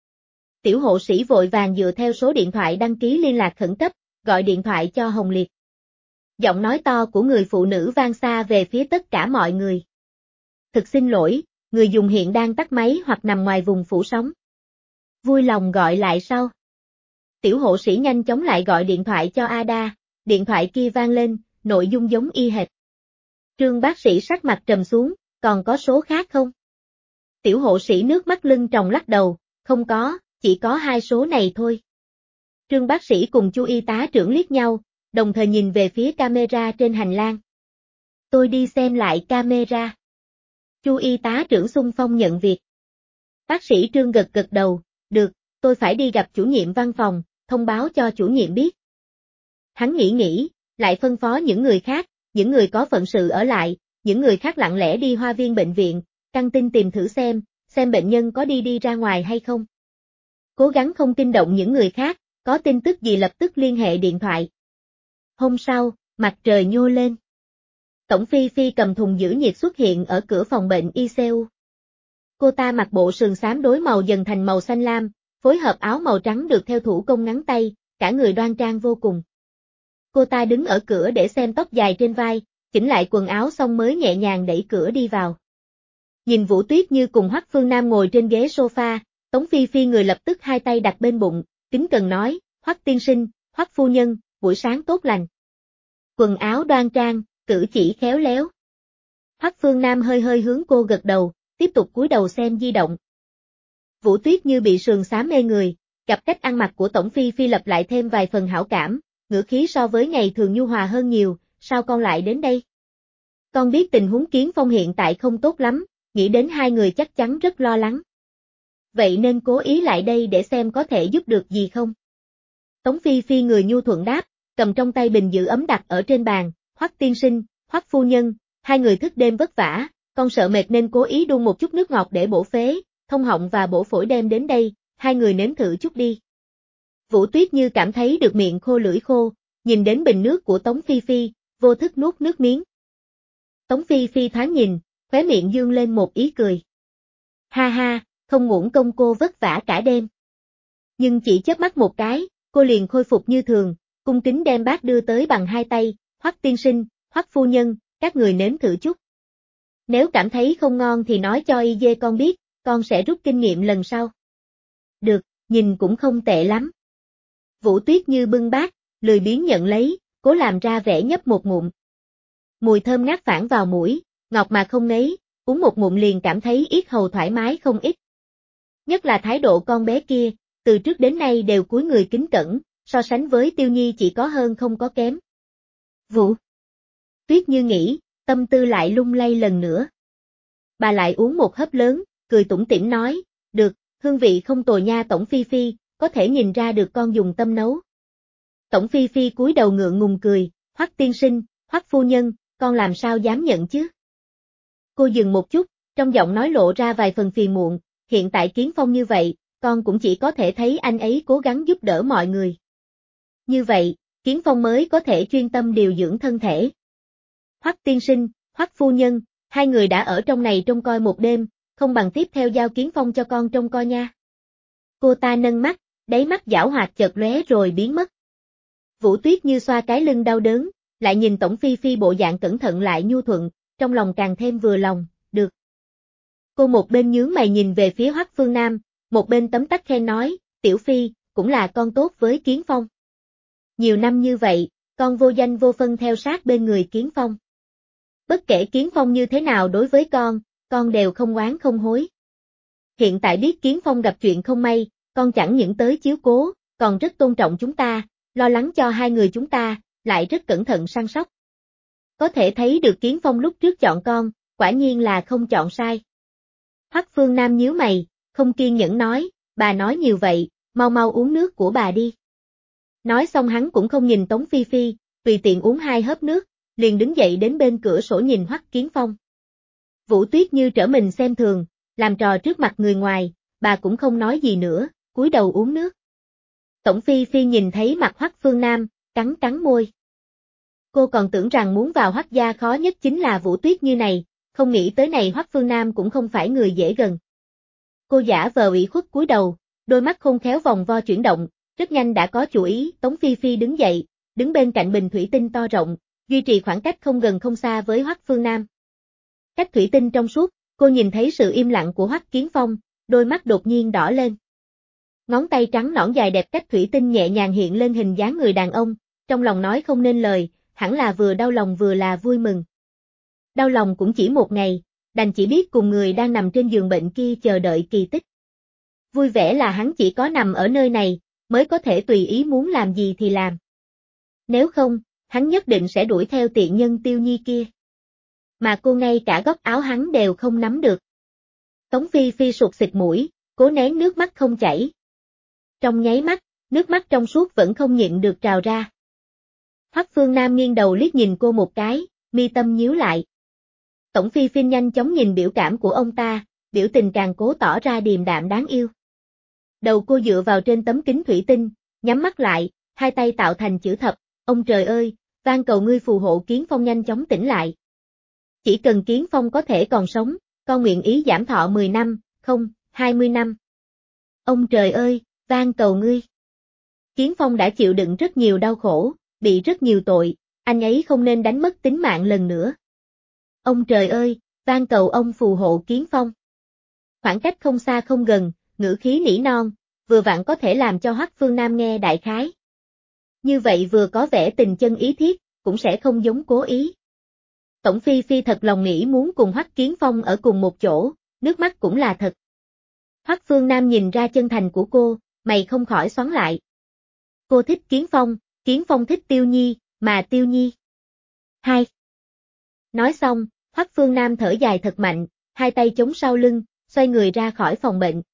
Tiểu hộ sĩ vội vàng dựa theo số điện thoại đăng ký liên lạc khẩn cấp, gọi điện thoại cho Hồng Liệt. Giọng nói to của người phụ nữ vang xa về phía tất cả mọi người. Thực xin lỗi, người dùng hiện đang tắt máy hoặc nằm ngoài vùng phủ sóng. Vui lòng gọi lại sau. Tiểu hộ sĩ nhanh chóng lại gọi điện thoại cho Ada, điện thoại kia vang lên, nội dung giống y hệt. Trương bác sĩ sắc mặt trầm xuống, còn có số khác không? Tiểu hộ sĩ nước mắt lưng tròng lắc đầu, không có, chỉ có hai số này thôi. Trương bác sĩ cùng Chu y tá trưởng liếc nhau, đồng thời nhìn về phía camera trên hành lang. Tôi đi xem lại camera. Chu y tá trưởng xung phong nhận việc. Bác sĩ Trương gật gật đầu, được, tôi phải đi gặp chủ nhiệm văn phòng, thông báo cho chủ nhiệm biết. Hắn nghĩ, lại phân phó những người khác, những người có phận sự ở lại, những người khác lặng lẽ đi hoa viên bệnh viện, căng tin tìm thử xem bệnh nhân có đi ra ngoài hay không. Cố gắng không kinh động những người khác, có tin tức gì lập tức liên hệ điện thoại. Hôm sau, mặt trời nhô lên. Tổng Phi Phi cầm thùng giữ nhiệt xuất hiện ở cửa phòng bệnh ICU. Cô ta mặc bộ sườn xám đối màu dần thành màu xanh lam, phối hợp áo màu trắng được theo thủ công ngắn tay, cả người đoan trang vô cùng. Cô ta đứng ở cửa để xem tóc dài trên vai, chỉnh lại quần áo xong mới nhẹ nhàng đẩy cửa đi vào. Nhìn Vũ Tuyết Như cùng Hoắc Phương Nam ngồi trên ghế sofa, Tống Phi Phi người lập tức hai tay đặt bên bụng, kính cần nói, Hoắc tiên sinh, Hoắc phu nhân, buổi sáng tốt lành. Quần áo đoan trang, cử chỉ khéo léo. Hoắc Phương Nam hơi hơi hướng cô gật đầu, tiếp tục cúi đầu xem di động. Vũ Tuyết Như bị sườn xám mê người, gặp cách ăn mặc của Tổng Phi Phi lập lại thêm vài phần hảo cảm, ngữ khí so với ngày thường nhu hòa hơn nhiều, sao con lại đến đây? Con biết tình huống Kiến Phong hiện tại không tốt lắm, nghĩ đến hai người chắc chắn rất lo lắng. Vậy nên cố ý lại đây để xem có thể giúp được gì không? Tống Phi Phi người nhu thuận đáp, cầm trong tay bình giữ ấm đặt ở trên bàn, Hoắc tiên sinh, Hoắc phu nhân, hai người thức đêm vất vả, con sợ mệt nên cố ý đun một chút nước ngọt để bổ phế, thông họng và bổ phổi đem đến đây, hai người nếm thử chút đi. Vũ Tuyết Như cảm thấy được miệng khô lưỡi khô, nhìn đến bình nước của Tống Phi Phi, vô thức nuốt nước miếng. Tống Phi Phi thoáng nhìn, khóe miệng dương lên một ý cười. Ha ha, không uổng công cô vất vả cả đêm. Nhưng chỉ chớp mắt một cái, cô liền khôi phục như thường, cung kính đem bát đưa tới bằng hai tay, Hoắc tiên sinh, Hoắc phu nhân, các người nếm thử chút. Nếu cảm thấy không ngon thì nói cho y dê con biết, con sẽ rút kinh nghiệm lần sau. Được, nhìn cũng không tệ lắm. Vũ Tuyết Như bưng bát, lười biếng nhận lấy, cố làm ra vẻ nhấp một ngụm. Mùi thơm ngát phảng vào mũi, ngọt mà không ngấy, uống một ngụm liền cảm thấy yết hầu thoải mái không ít. Nhất là thái độ con bé kia, từ trước đến nay đều cúi người kính cẩn, so sánh với Tiêu Nhi chỉ có hơn không có kém. Vũ Tuyết Như nghĩ, tâm tư lại lung lay lần nữa. Bà lại uống một hớp lớn, cười tủm tỉm nói, được, hương vị không tồi nha Tổng Phi Phi, có thể nhìn ra được con dùng tâm nấu. Tổng Phi Phi cúi đầu ngượng ngùng cười, Hoắc tiên sinh, Hoắc phu nhân, con làm sao dám nhận chứ? Cô dừng một chút, trong giọng nói lộ ra vài phần phiền muộn, hiện tại Kiến Phong như vậy, con cũng chỉ có thể thấy anh ấy cố gắng giúp đỡ mọi người. Như vậy, Kiến Phong mới có thể chuyên tâm điều dưỡng thân thể. Hoắc tiên sinh, Hoắc phu nhân, hai người đã ở trong này trông coi một đêm, không bằng tiếp theo giao Kiến Phong cho con trông coi nha. Cô ta nâng mắt, đáy mắt giảo hoạt chợt lóe rồi biến mất. Vũ Tuyết Như xoa cái lưng đau đớn, lại nhìn Tổng Phi Phi bộ dạng cẩn thận lại nhu thuận, trong lòng càng thêm vừa lòng, được. Cô một bên nhướng mày nhìn về phía Hoắc Phương Nam, một bên tấm tắc khen nói, Tiểu Phi, cũng là con tốt với Kiến Phong. Nhiều năm như vậy, con vô danh vô phân theo sát bên người Kiến Phong. Bất kể Kiến Phong như thế nào đối với con đều không oán không hối. Hiện tại biết Kiến Phong gặp chuyện không may, con chẳng những tới chiếu cố, còn rất tôn trọng chúng ta, lo lắng cho hai người chúng ta, lại rất cẩn thận săn sóc. Có thể thấy được Kiến Phong lúc trước chọn con, quả nhiên là không chọn sai. Hoắc Phương Nam nhíu mày, không kiên nhẫn nói, bà nói nhiều vậy, mau mau uống nước của bà đi. Nói xong hắn cũng không nhìn Tống Phi Phi, tùy tiện uống hai hớp nước, liền đứng dậy đến bên cửa sổ nhìn Hoắc Kiến Phong. Vũ Tuyết Như trở mình xem thường, làm trò trước mặt người ngoài, bà cũng không nói gì nữa, cúi đầu uống nước. Tổng Phi Phi nhìn thấy mặt Hoắc Phương Nam, cắn cắn môi. Cô còn tưởng rằng muốn vào Hoắc gia khó nhất chính là Vũ Tuyết Như này, không nghĩ tới này Hoắc Phương Nam cũng không phải người dễ gần. Cô giả vờ ủy khuất cúi đầu, đôi mắt khôn khéo vòng vo chuyển động, rất nhanh đã có chủ ý. Tống Phi Phi đứng dậy, đứng bên cạnh bình thủy tinh to rộng, duy trì khoảng cách không gần không xa với Hoắc Phương Nam. Cách thủy tinh trong suốt, cô nhìn thấy sự im lặng của Hoắc Kiến Phong, đôi mắt đột nhiên đỏ lên. Ngón tay trắng nõn dài đẹp cách thủy tinh nhẹ nhàng hiện lên hình dáng người đàn ông, trong lòng nói không nên lời, hẳn là vừa đau lòng vừa là vui mừng. Đau lòng cũng chỉ một ngày, đành chỉ biết cùng người đang nằm trên giường bệnh kia chờ đợi kỳ tích. Vui vẻ là hắn chỉ có nằm ở nơi này, mới có thể tùy ý muốn làm gì thì làm. Nếu không, hắn nhất định sẽ đuổi theo tiện nhân Tiêu Nhi kia. Mà cô ngay cả góc áo hắn đều không nắm được. Tống Phi Phi sụt xịt mũi, cố nén nước mắt không chảy. Trong nháy mắt, nước mắt trong suốt vẫn không nhịn được trào ra. Hoắc Phương Nam nghiêng đầu liếc nhìn cô một cái, mi tâm nhíu lại. Tổng Phi Phi nhanh chóng nhìn biểu cảm của ông ta, biểu tình càng cố tỏ ra điềm đạm đáng yêu. Đầu cô dựa vào trên tấm kính thủy tinh, nhắm mắt lại, hai tay tạo thành chữ thập, ông trời ơi, van cầu ngươi phù hộ Kiến Phong nhanh chóng tỉnh lại. Chỉ cần Kiến Phong có thể còn sống, con nguyện ý giảm thọ 10 năm, không, 20 năm. Ông trời ơi, van cầu ngươi. Kiến Phong đã chịu đựng rất nhiều đau khổ, bị rất nhiều tội, anh ấy không nên đánh mất tính mạng lần nữa. Ông trời ơi, van cầu ông phù hộ Kiến Phong. Khoảng cách không xa không gần, ngữ khí nỉ non, vừa vặn có thể làm cho Hoắc Phương Nam nghe đại khái. Như vậy vừa có vẻ tình chân ý thiết, cũng sẽ không giống cố ý. Tổng Phi Phi thật lòng nghĩ muốn cùng Hoắc Kiến Phong ở cùng một chỗ, nước mắt cũng là thật. Hoắc Phương Nam nhìn ra chân thành của cô, mày không khỏi xoắn lại. Cô thích Kiến Phong thích Tiêu Nhi, mà Tiêu Nhi. Hai. Nói xong, Hoắc Phương Nam thở dài thật mạnh, hai tay chống sau lưng, xoay người ra khỏi phòng bệnh.